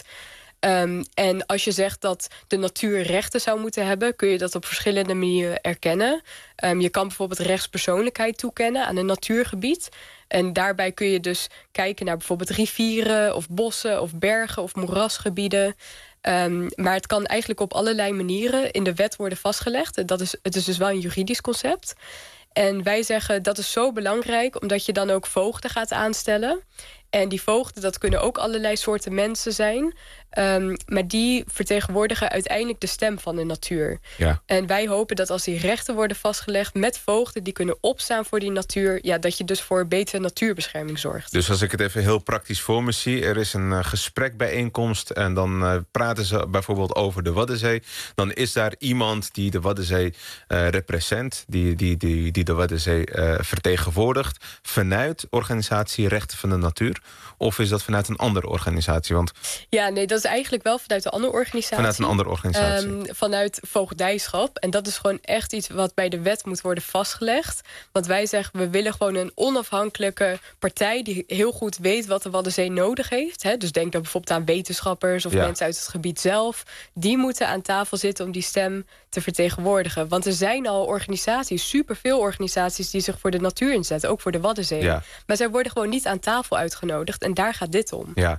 En als je zegt dat de natuur rechten zou moeten hebben, kun je dat op verschillende manieren erkennen. Je kan bijvoorbeeld rechtspersoonlijkheid toekennen aan een natuurgebied. En daarbij kun je dus kijken naar bijvoorbeeld rivieren of bossen of bergen of moerasgebieden. Maar het kan eigenlijk op allerlei manieren in de wet worden vastgelegd. Het is dus wel een juridisch concept. En wij zeggen dat is zo belangrijk, omdat je dan ook voogden gaat aanstellen. En die voogden, dat kunnen ook allerlei soorten mensen zijn. Maar die vertegenwoordigen uiteindelijk de stem van de natuur.
Ja.
En wij hopen dat als die rechten worden vastgelegd met voogden die kunnen opstaan voor die natuur, ja, dat je dus voor betere natuurbescherming zorgt.
Dus als ik het even heel praktisch voor me zie, er is een gesprekbijeenkomst en dan praten ze bijvoorbeeld over de Waddenzee. Dan is daar iemand die de Waddenzee represent, die de Waddenzee vertegenwoordigt vanuit organisatie Rechten van de Natuur. Of is dat vanuit een andere organisatie? Want
ja, nee, dat is eigenlijk wel vanuit een andere organisatie.
vanuit een andere organisatie.
Vanuit voogdijschap. En dat is gewoon echt iets wat bij de wet moet worden vastgelegd. Want wij zeggen, we willen gewoon een onafhankelijke partij die heel goed weet wat de Waddenzee nodig heeft. Hè? Dus denk dan bijvoorbeeld aan wetenschappers of mensen uit het gebied zelf. Die moeten aan tafel zitten om die stem te vertegenwoordigen. Want er zijn al organisaties, superveel organisaties die zich voor de natuur inzetten. Ook voor de Waddenzee.
Ja.
Maar zij worden gewoon niet aan tafel uitgenodigd. En daar gaat dit om.
Ja.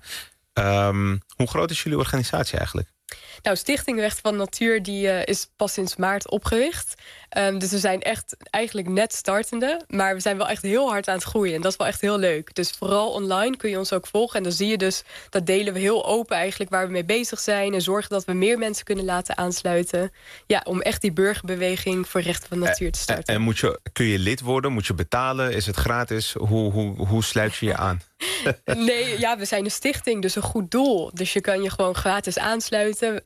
Hoe groot is jullie organisatie eigenlijk?
Nou, Stichting Rechten van de Natuur die is pas sinds maart opgericht. Dus we zijn echt eigenlijk net startende. Maar we zijn wel echt heel hard aan het groeien. En dat is wel echt heel leuk. Dus vooral online kun je ons ook volgen. En dan zie je dus, dat delen we heel open eigenlijk waar we mee bezig zijn. En zorgen dat we meer mensen kunnen laten aansluiten. Ja, om echt die burgerbeweging voor rechten van de natuur te starten.
En kun je lid worden? Moet je betalen? Is het gratis? Hoe sluit je je aan?
Nee, ja, we zijn een stichting, dus een goed doel. Dus je kan je gewoon gratis aansluiten.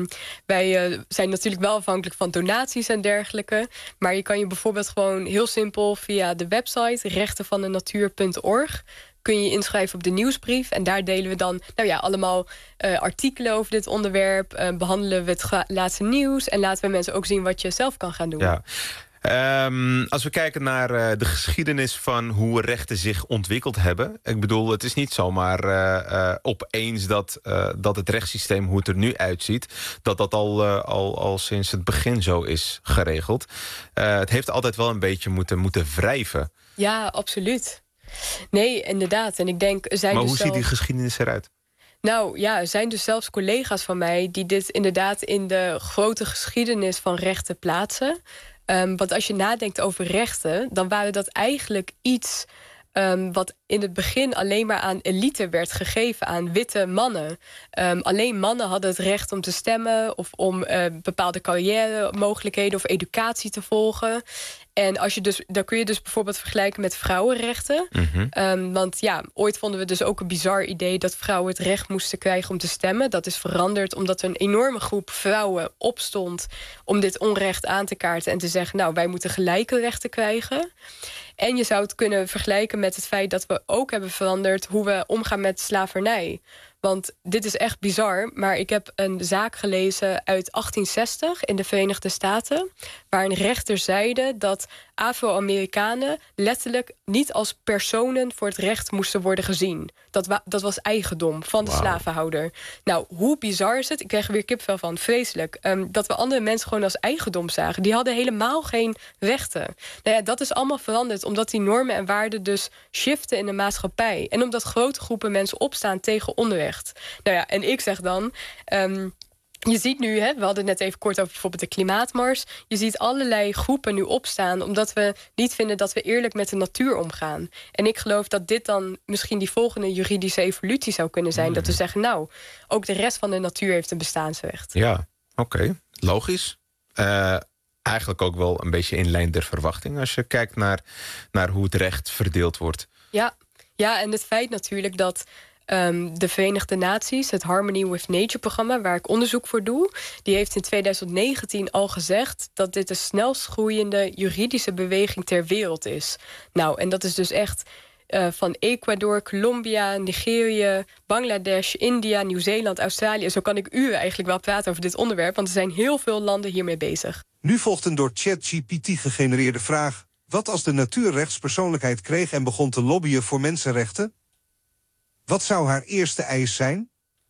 Wij zijn natuurlijk wel afhankelijk van donaties en dergelijke. Maar je kan je bijvoorbeeld gewoon heel simpel via de website rechtenvandennatuur.org kun je inschrijven op de nieuwsbrief. En daar delen we dan allemaal artikelen over dit onderwerp. Behandelen we het laatste nieuws. En laten we mensen ook zien wat je zelf kan gaan doen. Ja.
Als we kijken naar de geschiedenis van hoe rechten zich ontwikkeld hebben. Ik bedoel, het is niet zomaar opeens dat het rechtssysteem, hoe het er nu uitziet, dat al sinds het begin zo is geregeld. Het heeft altijd wel een beetje moeten wrijven.
Ja, absoluut. Nee, inderdaad. En ik denk,
Maar hoe ziet die geschiedenis eruit?
Nou ja, er zijn dus zelfs collega's van mij die dit inderdaad in de grote geschiedenis van rechten plaatsen. Want als je nadenkt over rechten, dan waren dat eigenlijk iets wat in het begin alleen maar aan elite werd gegeven, aan witte mannen. Alleen mannen hadden het recht om te stemmen of om bepaalde carrière-mogelijkheden of educatie te volgen. En dan kun je dus bijvoorbeeld vergelijken met vrouwenrechten. Want ja, ooit vonden we dus ook een bizar idee dat vrouwen het recht moesten krijgen om te stemmen. Dat is veranderd omdat er een enorme groep vrouwen opstond om dit onrecht aan te kaarten en te zeggen, nou, wij moeten gelijke rechten krijgen. En je zou het kunnen vergelijken met het feit dat we ook hebben veranderd hoe we omgaan met slavernij. Want dit is echt bizar, maar ik heb een zaak gelezen uit 1860 in de Verenigde Staten, waar een rechter zeide dat Afro-Amerikanen letterlijk niet als personen voor het recht moesten worden gezien. Dat was eigendom van de slavenhouder. Nou, hoe bizar is het? Ik kreeg er weer kipvel van, vreselijk. Dat we andere mensen gewoon als eigendom zagen. Die hadden helemaal geen rechten. Nou ja, dat is allemaal veranderd omdat die normen en waarden dus shiften in de maatschappij. En omdat grote groepen mensen opstaan tegen onrecht. Nou ja, en ik zeg dan, je ziet nu, we hadden het net even kort over bijvoorbeeld de klimaatmars. Je ziet allerlei groepen nu opstaan omdat we niet vinden dat we eerlijk met de natuur omgaan. En ik geloof dat dit dan misschien die volgende juridische evolutie zou kunnen zijn. Dat we zeggen, nou, ook de rest van de natuur heeft een bestaansrecht.
Ja, oké. Logisch. Eigenlijk ook wel een beetje in lijn der verwachting als je kijkt naar hoe het recht verdeeld wordt.
Ja, en het feit natuurlijk dat de Verenigde Naties, het Harmony with Nature-programma, waar ik onderzoek voor doe, die heeft in 2019 al gezegd dat dit de snelst groeiende juridische beweging ter wereld is. Nou, en dat is dus echt van Ecuador, Colombia, Nigeria, Bangladesh, India, Nieuw-Zeeland, Australië. Zo kan ik uren eigenlijk wel praten over dit onderwerp, want er zijn heel veel landen hiermee bezig.
Nu volgt een door ChatGPT gegenereerde vraag. Wat als de natuur rechtspersoonlijkheid kreeg en begon te lobbyen voor mensenrechten? Wat zou haar eerste eis zijn?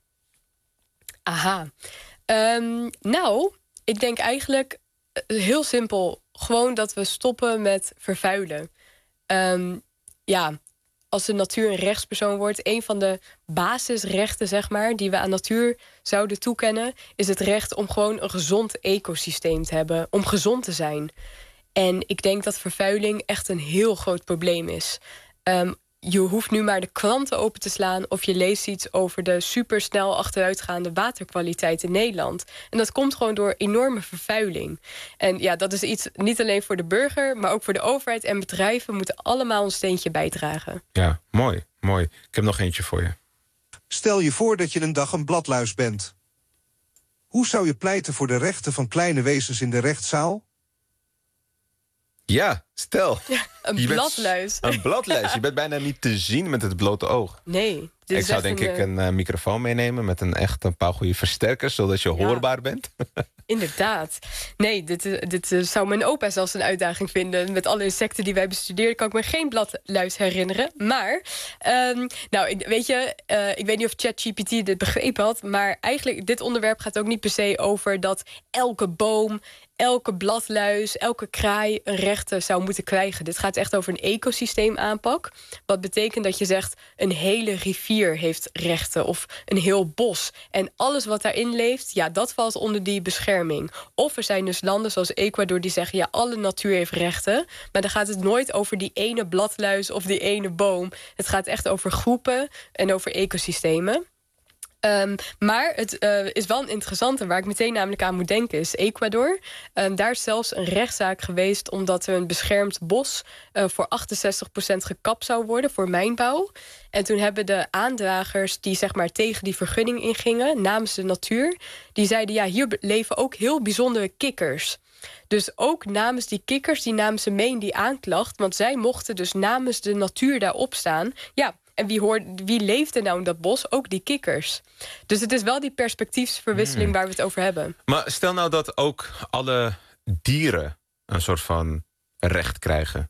Aha. Nou, ik denk eigenlijk heel simpel. Gewoon dat we stoppen met vervuilen. Ja, als de natuur een rechtspersoon wordt, een van de basisrechten, zeg maar, die we aan natuur zouden toekennen, is het recht om gewoon een gezond ecosysteem te hebben, om gezond te zijn. En ik denk dat vervuiling echt een heel groot probleem is. Je hoeft nu maar de kranten open te slaan of je leest iets over de supersnel achteruitgaande waterkwaliteit in Nederland. En dat komt gewoon door enorme vervuiling. En ja, dat is iets niet alleen voor de burger, maar ook voor de overheid en bedrijven moeten allemaal een steentje bijdragen.
Ja, mooi, mooi. Ik heb nog eentje voor je.
Stel je voor dat je een dag een bladluis bent. Hoe zou je pleiten voor de rechten van kleine wezens in de rechtszaal?
Ja, stel.
Ja, een bladluis.
Een bladluis. Je bent bijna niet te zien met het blote oog.
Nee.
Ik zou denk ik een microfoon meenemen met een paar goede versterkers, zodat je hoorbaar bent.
Inderdaad. Nee, dit zou mijn opa zelfs een uitdaging vinden. Met alle insecten die wij bestudeerden kan ik me geen bladluis herinneren. Maar, weet je, ik weet niet of ChatGPT dit begrepen had, maar eigenlijk dit onderwerp gaat ook niet per se over dat elke boom, elke bladluis, elke kraai een rechten zou moeten krijgen. Dit gaat echt over een ecosysteemaanpak. Wat betekent dat je zegt, een hele rivier heeft rechten of een heel bos. En alles wat daarin leeft, ja, dat valt onder die bescherming. Of er zijn dus landen zoals Ecuador die zeggen, ja, alle natuur heeft rechten. Maar dan gaat het nooit over die ene bladluis of die ene boom. Het gaat echt over groepen en over ecosystemen. Maar het is wel een interessante, waar ik meteen namelijk aan moet denken, is Ecuador. Daar is zelfs een rechtszaak geweest omdat er een beschermd bos voor 68% gekapt zou worden voor mijnbouw. En toen hebben de aandragers die zeg maar tegen die vergunning ingingen namens de natuur, die zeiden, ja, hier leven ook heel bijzondere kikkers. Dus ook namens die kikkers, die namen ze mee in die aanklacht, want zij mochten dus namens de natuur daarop staan. Ja. En wie leeft er nou in dat bos? Ook die kikkers. Dus het is wel die perspectiefsverwisseling waar we het over hebben. Maar
stel nou dat ook alle dieren een soort van recht krijgen.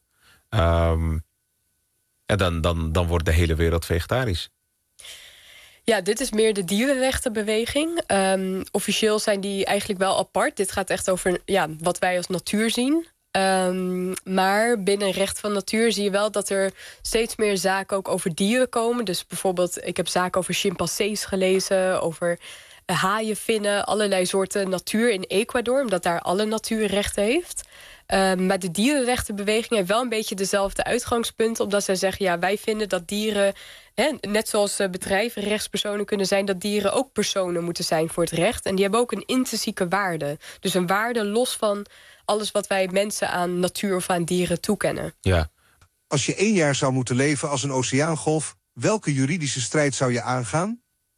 Dan wordt de hele wereld vegetarisch.
Ja, dit is meer de dierenrechtenbeweging. Officieel zijn die eigenlijk wel apart. Dit gaat echt over wat wij als natuur zien. Maar binnen recht van natuur zie je wel dat er steeds meer zaken ook over dieren komen. Dus bijvoorbeeld, ik heb zaken over chimpansees gelezen, over haaienvinnen, allerlei soorten natuur in Ecuador, omdat daar alle natuur rechten heeft. Maar de dierenrechtenbeweging heeft wel een beetje dezelfde uitgangspunten, omdat zij zeggen, ja, wij vinden dat dieren, net zoals bedrijven rechtspersonen kunnen zijn, dat dieren ook personen moeten zijn voor het recht. En die hebben ook een intrinsieke waarde. Dus een waarde los van alles wat wij mensen aan natuur of aan dieren toekennen.
Ja.
Als je 1 jaar zou moeten leven als een oceaangolf, welke juridische strijd zou je aangaan?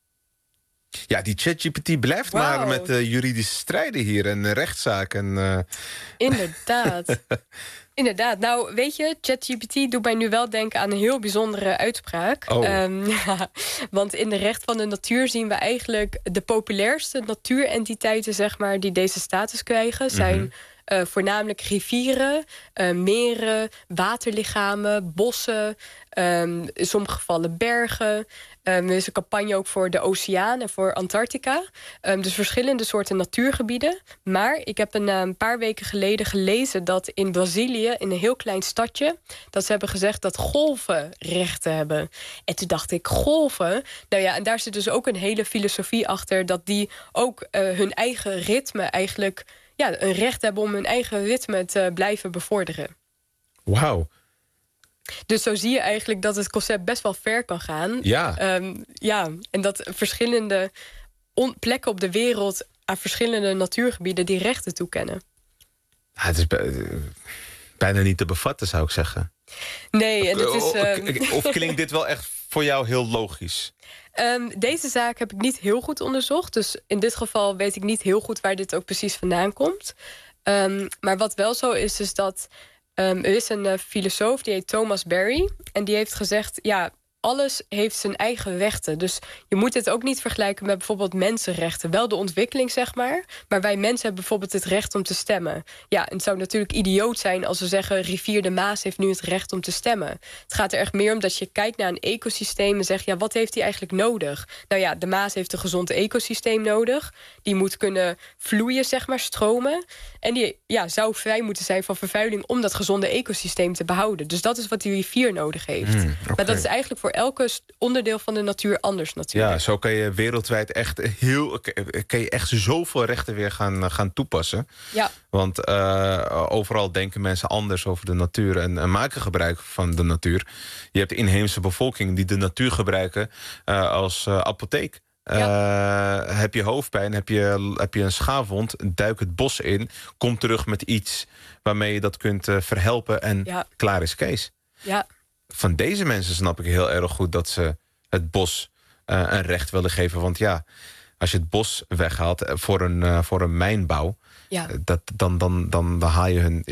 Ja, die ChatGPT blijft maar met juridische strijden hier en rechtszaken.
Inderdaad. Inderdaad. Nou, weet je, ChatGPT doet mij nu wel denken aan een heel bijzondere uitspraak. Want in de recht van de natuur zien we eigenlijk de populairste natuurentiteiten, zeg maar, die deze status krijgen, zijn voornamelijk rivieren, meren, waterlichamen, bossen, in sommige gevallen bergen. Er is een campagne ook voor de oceaan en voor Antarctica. Dus verschillende soorten natuurgebieden. Maar ik heb een paar weken geleden gelezen dat in Brazilië, in een heel klein stadje, dat ze hebben gezegd dat golven rechten hebben. En toen dacht ik, golven? Nou ja, en daar zit dus ook een hele filosofie achter, dat die ook hun eigen ritme eigenlijk, ja, een recht hebben om hun eigen ritme te blijven bevorderen.
Wauw.
Dus zo zie je eigenlijk dat het concept best wel ver kan gaan.
Ja.
En dat verschillende plekken op de wereld aan verschillende natuurgebieden die rechten toekennen.
Het is bijna niet te bevatten, zou ik zeggen.
Nee, en het is...
Of klinkt dit wel echt voor jou heel logisch?
Deze zaak heb ik niet heel goed onderzocht. Dus in dit geval weet ik niet heel goed waar dit ook precies vandaan komt. Maar wat wel zo is dat er is een filosoof, die heet Thomas Berry. En die heeft gezegd, ja, alles heeft zijn eigen rechten. Dus je moet het ook niet vergelijken met bijvoorbeeld mensenrechten. Wel de ontwikkeling, zeg maar. Maar wij mensen hebben bijvoorbeeld het recht om te stemmen. Ja, en het zou natuurlijk idioot zijn als we zeggen, rivier de Maas heeft nu het recht om te stemmen. Het gaat er echt meer om dat je kijkt naar een ecosysteem en zegt, ja, wat heeft die eigenlijk nodig? Nou ja, de Maas heeft een gezond ecosysteem nodig. Die moet kunnen vloeien, zeg maar, stromen. En die zou vrij moeten zijn van vervuiling om dat gezonde ecosysteem te behouden. Dus dat is wat die rivier nodig heeft. Okay. Maar dat is eigenlijk voor elke onderdeel van de natuur anders natuurlijk.
Ja, zo kan je wereldwijd echt zoveel rechten weer gaan toepassen. Ja. Want overal denken mensen anders over de natuur en maken gebruik van de natuur. Je hebt de inheemse bevolking die de natuur gebruiken als apotheek. Heb je hoofdpijn, heb je een schaafwond, duik het bos in, kom terug met iets waarmee je dat kunt verhelpen en klaar is Kees. Ja. Van deze mensen snap ik heel erg goed dat ze het bos een recht willen geven. Want ja, als je het bos weghaalt voor een mijnbouw, dan haal je hun,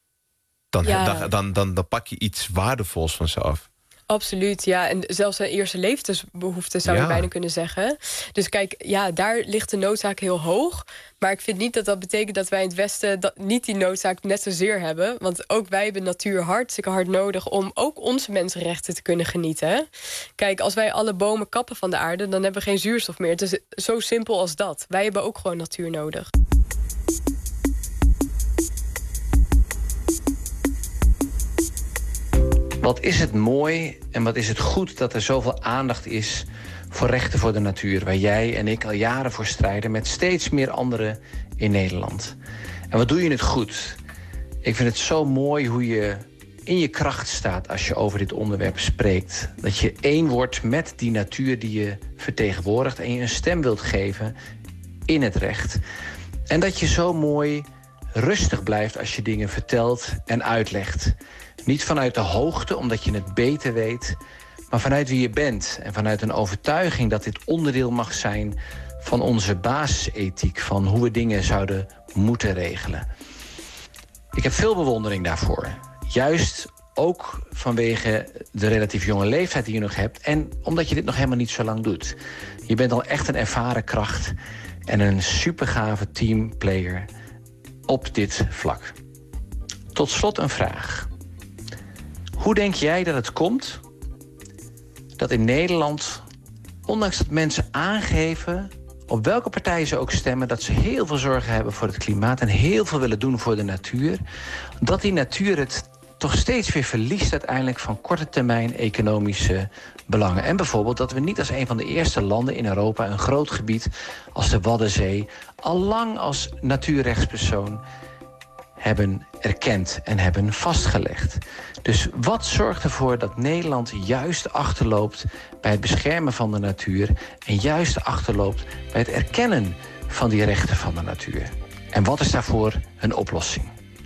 dan pak je iets waardevols van ze af.
Absoluut, ja. En zelfs een eerste levensbehoefte zou je bijna kunnen zeggen. Dus kijk, ja, daar ligt de noodzaak heel hoog. Maar ik vind niet dat dat betekent dat wij in het Westen niet die noodzaak net zozeer hebben. Want ook wij hebben natuur hartstikke hard nodig om ook onze mensenrechten te kunnen genieten. Kijk, als wij alle bomen kappen van de aarde, dan hebben we geen zuurstof meer. Het is zo simpel als dat. Wij hebben ook gewoon natuur nodig.
Wat is het mooi en wat is het goed dat er zoveel aandacht is voor rechten voor de natuur, waar jij en ik al jaren voor strijden met steeds meer anderen in Nederland. En wat doe je het goed? Ik vind het zo mooi hoe je in je kracht staat als je over dit onderwerp spreekt. Dat je één wordt met die natuur die je vertegenwoordigt en je een stem wilt geven in het recht. En dat je zo mooi rustig blijft als je dingen vertelt en uitlegt. Niet vanuit de hoogte, omdat je het beter weet, maar vanuit wie je bent en vanuit een overtuiging dat dit onderdeel mag zijn van onze basisethiek, van hoe we dingen zouden moeten regelen. Ik heb veel bewondering daarvoor. Juist ook vanwege de relatief jonge leeftijd die je nog hebt en omdat je dit nog helemaal niet zo lang doet. Je bent al echt een ervaren kracht en een supergave teamplayer op dit vlak. Tot slot een vraag. Hoe denk jij dat het komt dat in Nederland, ondanks dat mensen aangeven op welke partijen ze ook stemmen, dat ze heel veel zorgen hebben voor het klimaat en heel veel willen doen voor de natuur, dat die natuur het toch steeds weer verliest uiteindelijk van korte termijn economische belangen. En bijvoorbeeld dat we niet als een van de eerste landen in Europa een groot gebied als de Waddenzee al lang als natuurrechtspersoon hebben erkend en hebben vastgelegd. Dus wat zorgt ervoor dat Nederland juist achterloopt bij het beschermen van de natuur en juist achterloopt bij het erkennen van die rechten van de natuur? En wat is daarvoor een oplossing?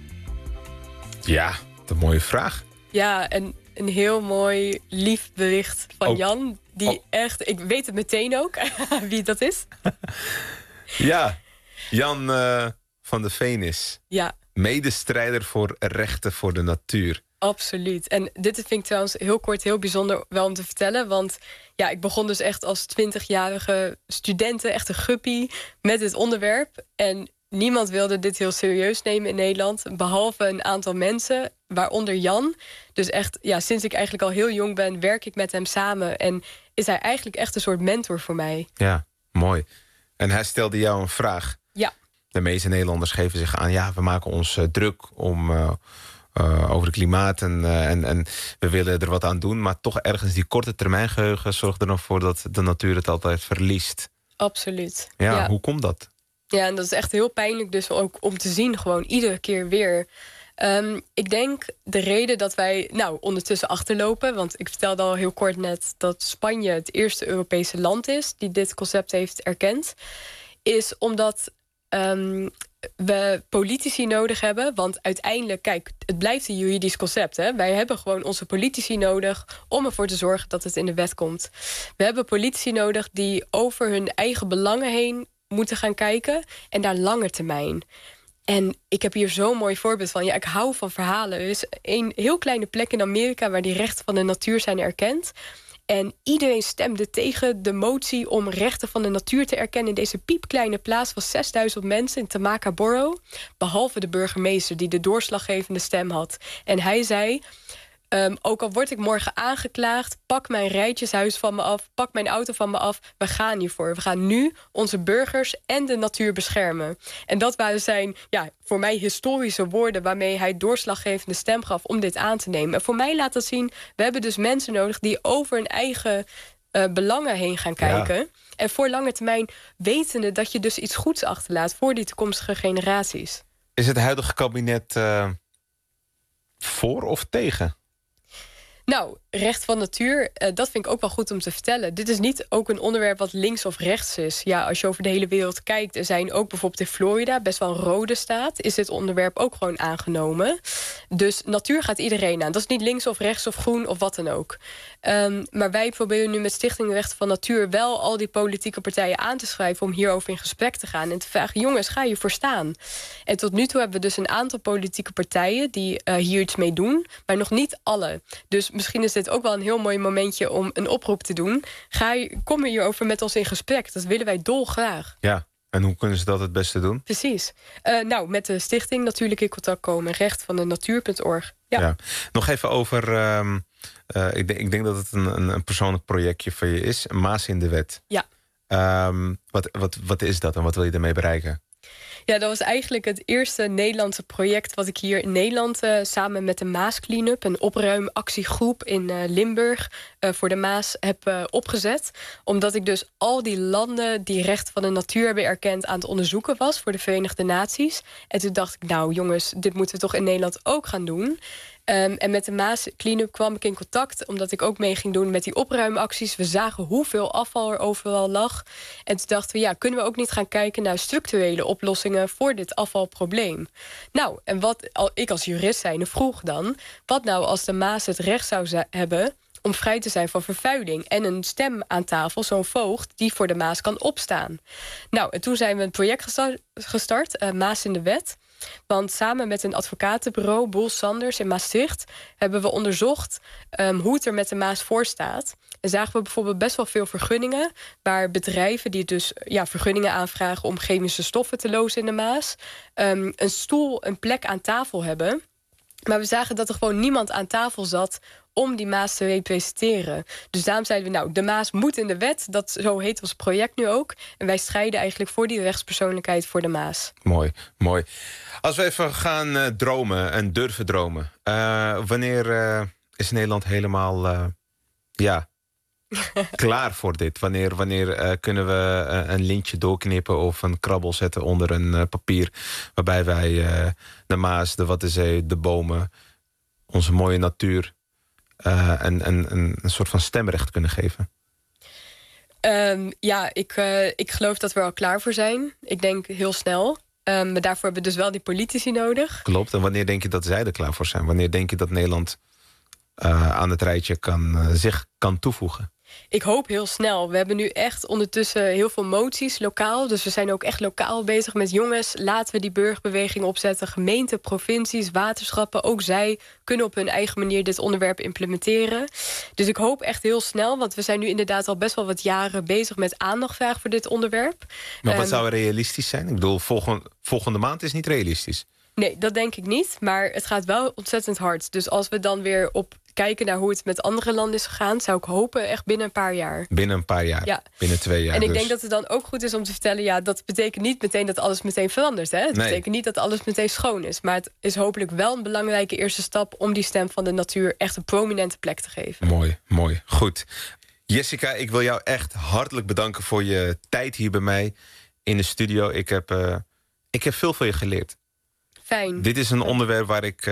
Ja, een mooie vraag.
Ja, en een heel mooi, lief bericht van Jan. Die echt, ik weet het meteen ook, wie dat is.
Ja, Jan van de Venis.
Ja.
Medestrijder voor rechten voor de natuur.
Absoluut. En dit vind ik trouwens heel kort heel bijzonder wel om te vertellen. Want ja, ik begon dus echt als 20-jarige studenten, echt een guppie, met dit onderwerp. En niemand wilde dit heel serieus nemen in Nederland, behalve een aantal mensen, waaronder Jan. Dus echt, ja, sinds ik eigenlijk al heel jong ben, werk ik met hem samen. En is hij eigenlijk echt een soort mentor voor mij.
Ja, mooi. En hij stelde jou een vraag.
Ja.
De meeste Nederlanders geven zich aan, ja, we maken ons druk om over het klimaat en we willen er wat aan doen. Maar toch ergens die korte termijn geheugen zorgt er nog voor dat de natuur het altijd verliest.
Absoluut.
Ja, hoe komt dat?
Ja, en dat is echt heel pijnlijk dus ook om te zien, gewoon iedere keer weer. Ik denk de reden dat wij ondertussen achterlopen, want ik vertelde al heel kort net dat Spanje het eerste Europese land is die dit concept heeft erkend, is omdat we politici nodig hebben. Want uiteindelijk, kijk, het blijft een juridisch concept. Hè? Wij hebben gewoon onze politici nodig om ervoor te zorgen dat het in de wet komt. We hebben politici nodig die over hun eigen belangen heen moeten gaan kijken en daar lange termijn. En ik heb hier zo'n mooi voorbeeld van. Ja, ik hou van verhalen. Er is een heel kleine plek in Amerika waar die rechten van de natuur zijn erkend. En iedereen stemde tegen de motie om rechten van de natuur te erkennen in deze piepkleine plaats van 6000 mensen in Tamaka Borough. Behalve de burgemeester die de doorslaggevende stem had. En hij zei, ook al word ik morgen aangeklaagd, pak mijn rijtjeshuis van me af, pak mijn auto van me af. We gaan hiervoor. We gaan nu onze burgers en de natuur beschermen. En dat waren zijn, ja, voor mij historische woorden waarmee hij doorslaggevende stem gaf om dit aan te nemen. En voor mij laat dat zien, we hebben dus mensen nodig die over hun eigen belangen heen gaan kijken. Ja. En voor lange termijn wetende dat je dus iets goeds achterlaat voor die toekomstige generaties.
Is het huidige kabinet voor of tegen?
Nou, recht van natuur, dat vind ik ook wel goed om te vertellen. Dit is niet ook een onderwerp wat links of rechts is. Ja, als je over de hele wereld kijkt, er zijn ook bijvoorbeeld in Florida, best wel een rode staat, is dit onderwerp ook gewoon aangenomen. Dus natuur gaat iedereen aan. Dat is niet links of rechts of groen of wat dan ook. Maar wij proberen nu met Stichting Rechten van Natuur wel al die politieke partijen aan te schrijven om hierover in gesprek te gaan en te vragen, jongens, ga hiervoor staan? En tot nu toe hebben we dus een aantal politieke partijen die hier iets mee doen, maar nog niet alle. Dus misschien is dit ook wel een heel mooi momentje om een oproep te doen. Kom hierover met ons in gesprek. Dat willen wij dolgraag. Ja,
en hoe kunnen ze dat het beste doen?
Precies. Met de stichting natuurlijk in contact komen. rechtvandenatuur.org. Ja.
Nog even over, ik denk dat het een persoonlijk projectje voor je is. Maas in de wet.
Ja.
Wat is dat en wat wil je ermee bereiken?
Ja, dat was eigenlijk het eerste Nederlandse project wat ik hier in Nederland samen met de Maas Cleanup, een opruimactiegroep in Limburg, voor de Maas heb opgezet. Omdat ik dus al die landen die rechten van de natuur hebben erkend aan het onderzoeken was voor de Verenigde Naties. En toen dacht ik, nou jongens, dit moeten we toch in Nederland ook gaan doen. En met de Maas Cleanup kwam ik in contact, omdat ik ook mee ging doen met die opruimacties. We zagen hoeveel afval er overal lag. En toen dachten we, ja, kunnen we ook niet gaan kijken naar structurele oplossingen voor dit afvalprobleem? Nou, en wat ik als jurist zijnde vroeg dan, wat nou als de Maas het recht zou hebben om vrij te zijn van vervuiling en een stem aan tafel, zo'n voogd, die voor de Maas kan opstaan? Nou, en toen zijn we een project gestart, Maas in de Wet. Want samen met een advocatenbureau, Boel Sanders in Maastricht, hebben we onderzocht hoe het er met de Maas voor staat. En zagen we bijvoorbeeld best wel veel vergunningen, waar bedrijven die dus vergunningen aanvragen om chemische stoffen te lozen in de Maas, een stoel, een plek aan tafel hebben. Maar we zagen dat er gewoon niemand aan tafel zat om die Maas te representeren. Dus daarom zeiden we, de Maas moet in de wet. Zo heet ons project nu ook. En wij strijden eigenlijk voor die rechtspersoonlijkheid voor de Maas.
Mooi, mooi. Als we even gaan dromen en durven dromen. Wanneer is Nederland helemaal klaar voor dit? Wanneer kunnen we een lintje doorknippen of een krabbel zetten onder een papier, waarbij wij de Maas, de Waddenzee, de bomen, onze mooie natuur een soort van stemrecht kunnen geven?
Ik geloof dat we er al klaar voor zijn. Ik denk heel snel. Maar daarvoor hebben we dus wel die politici nodig.
Klopt. En wanneer denk je dat zij er klaar voor zijn? Wanneer denk je dat Nederland aan het rijtje zich kan toevoegen?
Ik hoop heel snel. We hebben nu echt ondertussen heel veel moties lokaal. Dus we zijn ook echt lokaal bezig met jongens. Laten we die burgerbeweging opzetten. Gemeenten, provincies, waterschappen. Ook zij kunnen op hun eigen manier dit onderwerp implementeren. Dus ik hoop echt heel snel. Want we zijn nu inderdaad al best wel wat jaren bezig met aandacht vragen voor dit onderwerp.
Maar wat zou realistisch zijn? Ik bedoel, volgende maand is niet realistisch.
Nee, dat denk ik niet. Maar het gaat wel ontzettend hard. Dus als we dan weer kijken naar hoe het met andere landen is gegaan, zou ik hopen echt binnen een paar jaar.
Binnen een paar jaar?
Ja.
Binnen 2 jaar.
En ik denk dat het dan ook goed is om te vertellen, dat betekent niet meteen dat alles meteen verandert. Hè? Het betekent niet dat alles meteen schoon is. Maar het is hopelijk wel een belangrijke eerste stap om die stem van de natuur echt een prominente plek te geven.
Mooi, mooi. Goed. Jessica, ik wil jou echt hartelijk bedanken voor je tijd hier bij mij in de studio. Ik heb veel van je geleerd.
Fijn.
Dit is een onderwerp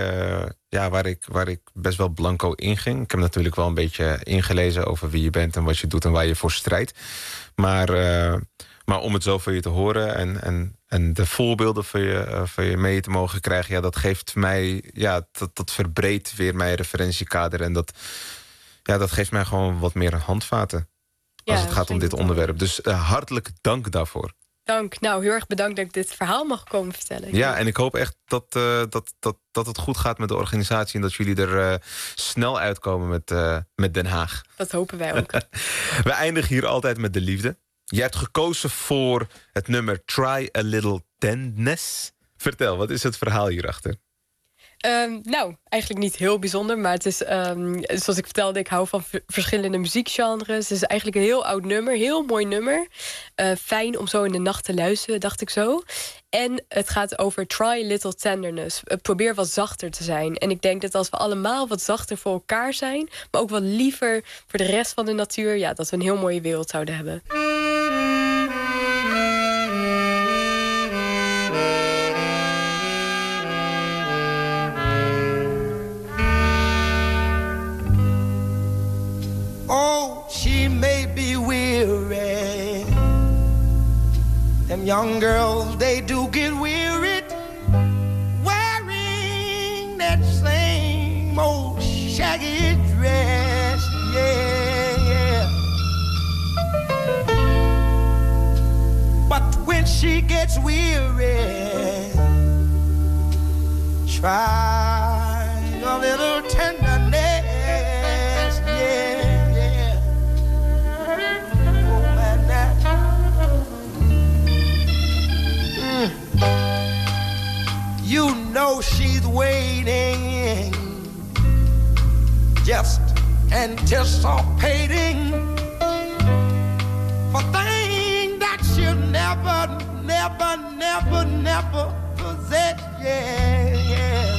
waar ik best wel blanco inging. Ik heb natuurlijk wel een beetje ingelezen over wie je bent en wat je doet en waar je voor strijdt. Maar om het zo van je te horen en de voorbeelden van je mee te mogen krijgen, dat geeft mij, dat verbreedt weer mijn referentiekader. En dat geeft mij gewoon wat meer handvaten als het gaat om dit onderwerp. Dus hartelijk dank daarvoor.
Dank. Nou, heel erg bedankt dat ik dit verhaal mag komen vertellen.
Ja, en ik hoop echt dat het goed gaat met de organisatie en dat jullie er snel uitkomen met Den Haag.
Dat hopen wij ook.
We eindigen hier altijd met de liefde. Je hebt gekozen voor het nummer Try a Little Tenderness. Vertel, wat is het verhaal hierachter?
Eigenlijk niet heel bijzonder. Maar het is, zoals ik vertelde, ik hou van verschillende muziekgenres. Het is eigenlijk een heel oud nummer, heel mooi nummer. Fijn om zo in de nacht te luisteren, dacht ik zo. En het gaat over try a little tenderness. Probeer wat zachter te zijn. En ik denk dat als we allemaal wat zachter voor elkaar zijn, maar ook wat liever voor de rest van de natuur, dat we een heel mooie wereld zouden hebben.
Oh, she may be weary. Them young girls, they do get wearied, wearing that same old shaggy dress, yeah. But when she gets weary, try a little tenderness. You know she's waiting, just anticipating for things that she'll never possess, yeah.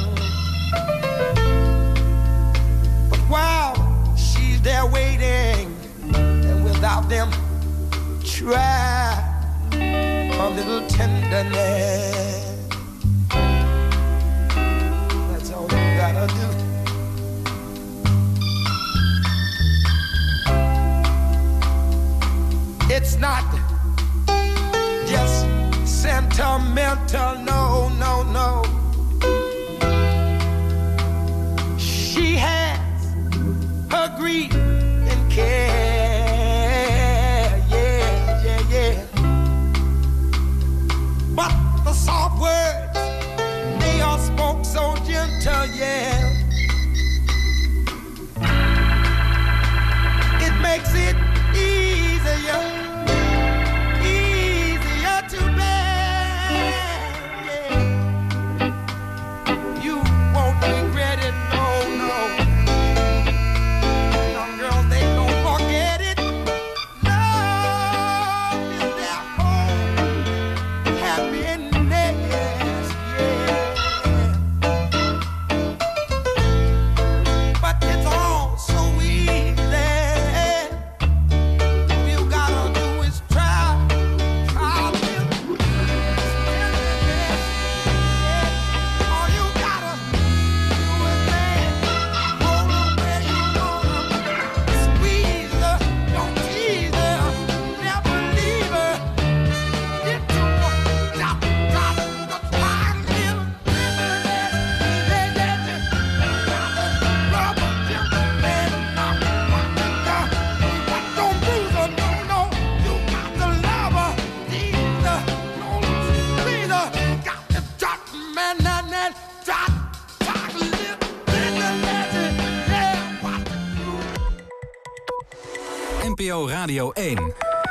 But while she's there waiting, and without them, try a little tenderness. That's all you gotta do. It's not just sentimental, no, no, no. She has her grief and care, yeah, yeah, yeah. But the soft words, they are spoke so gentle, yeah. It makes it easier to bear, yeah.
Radio 1.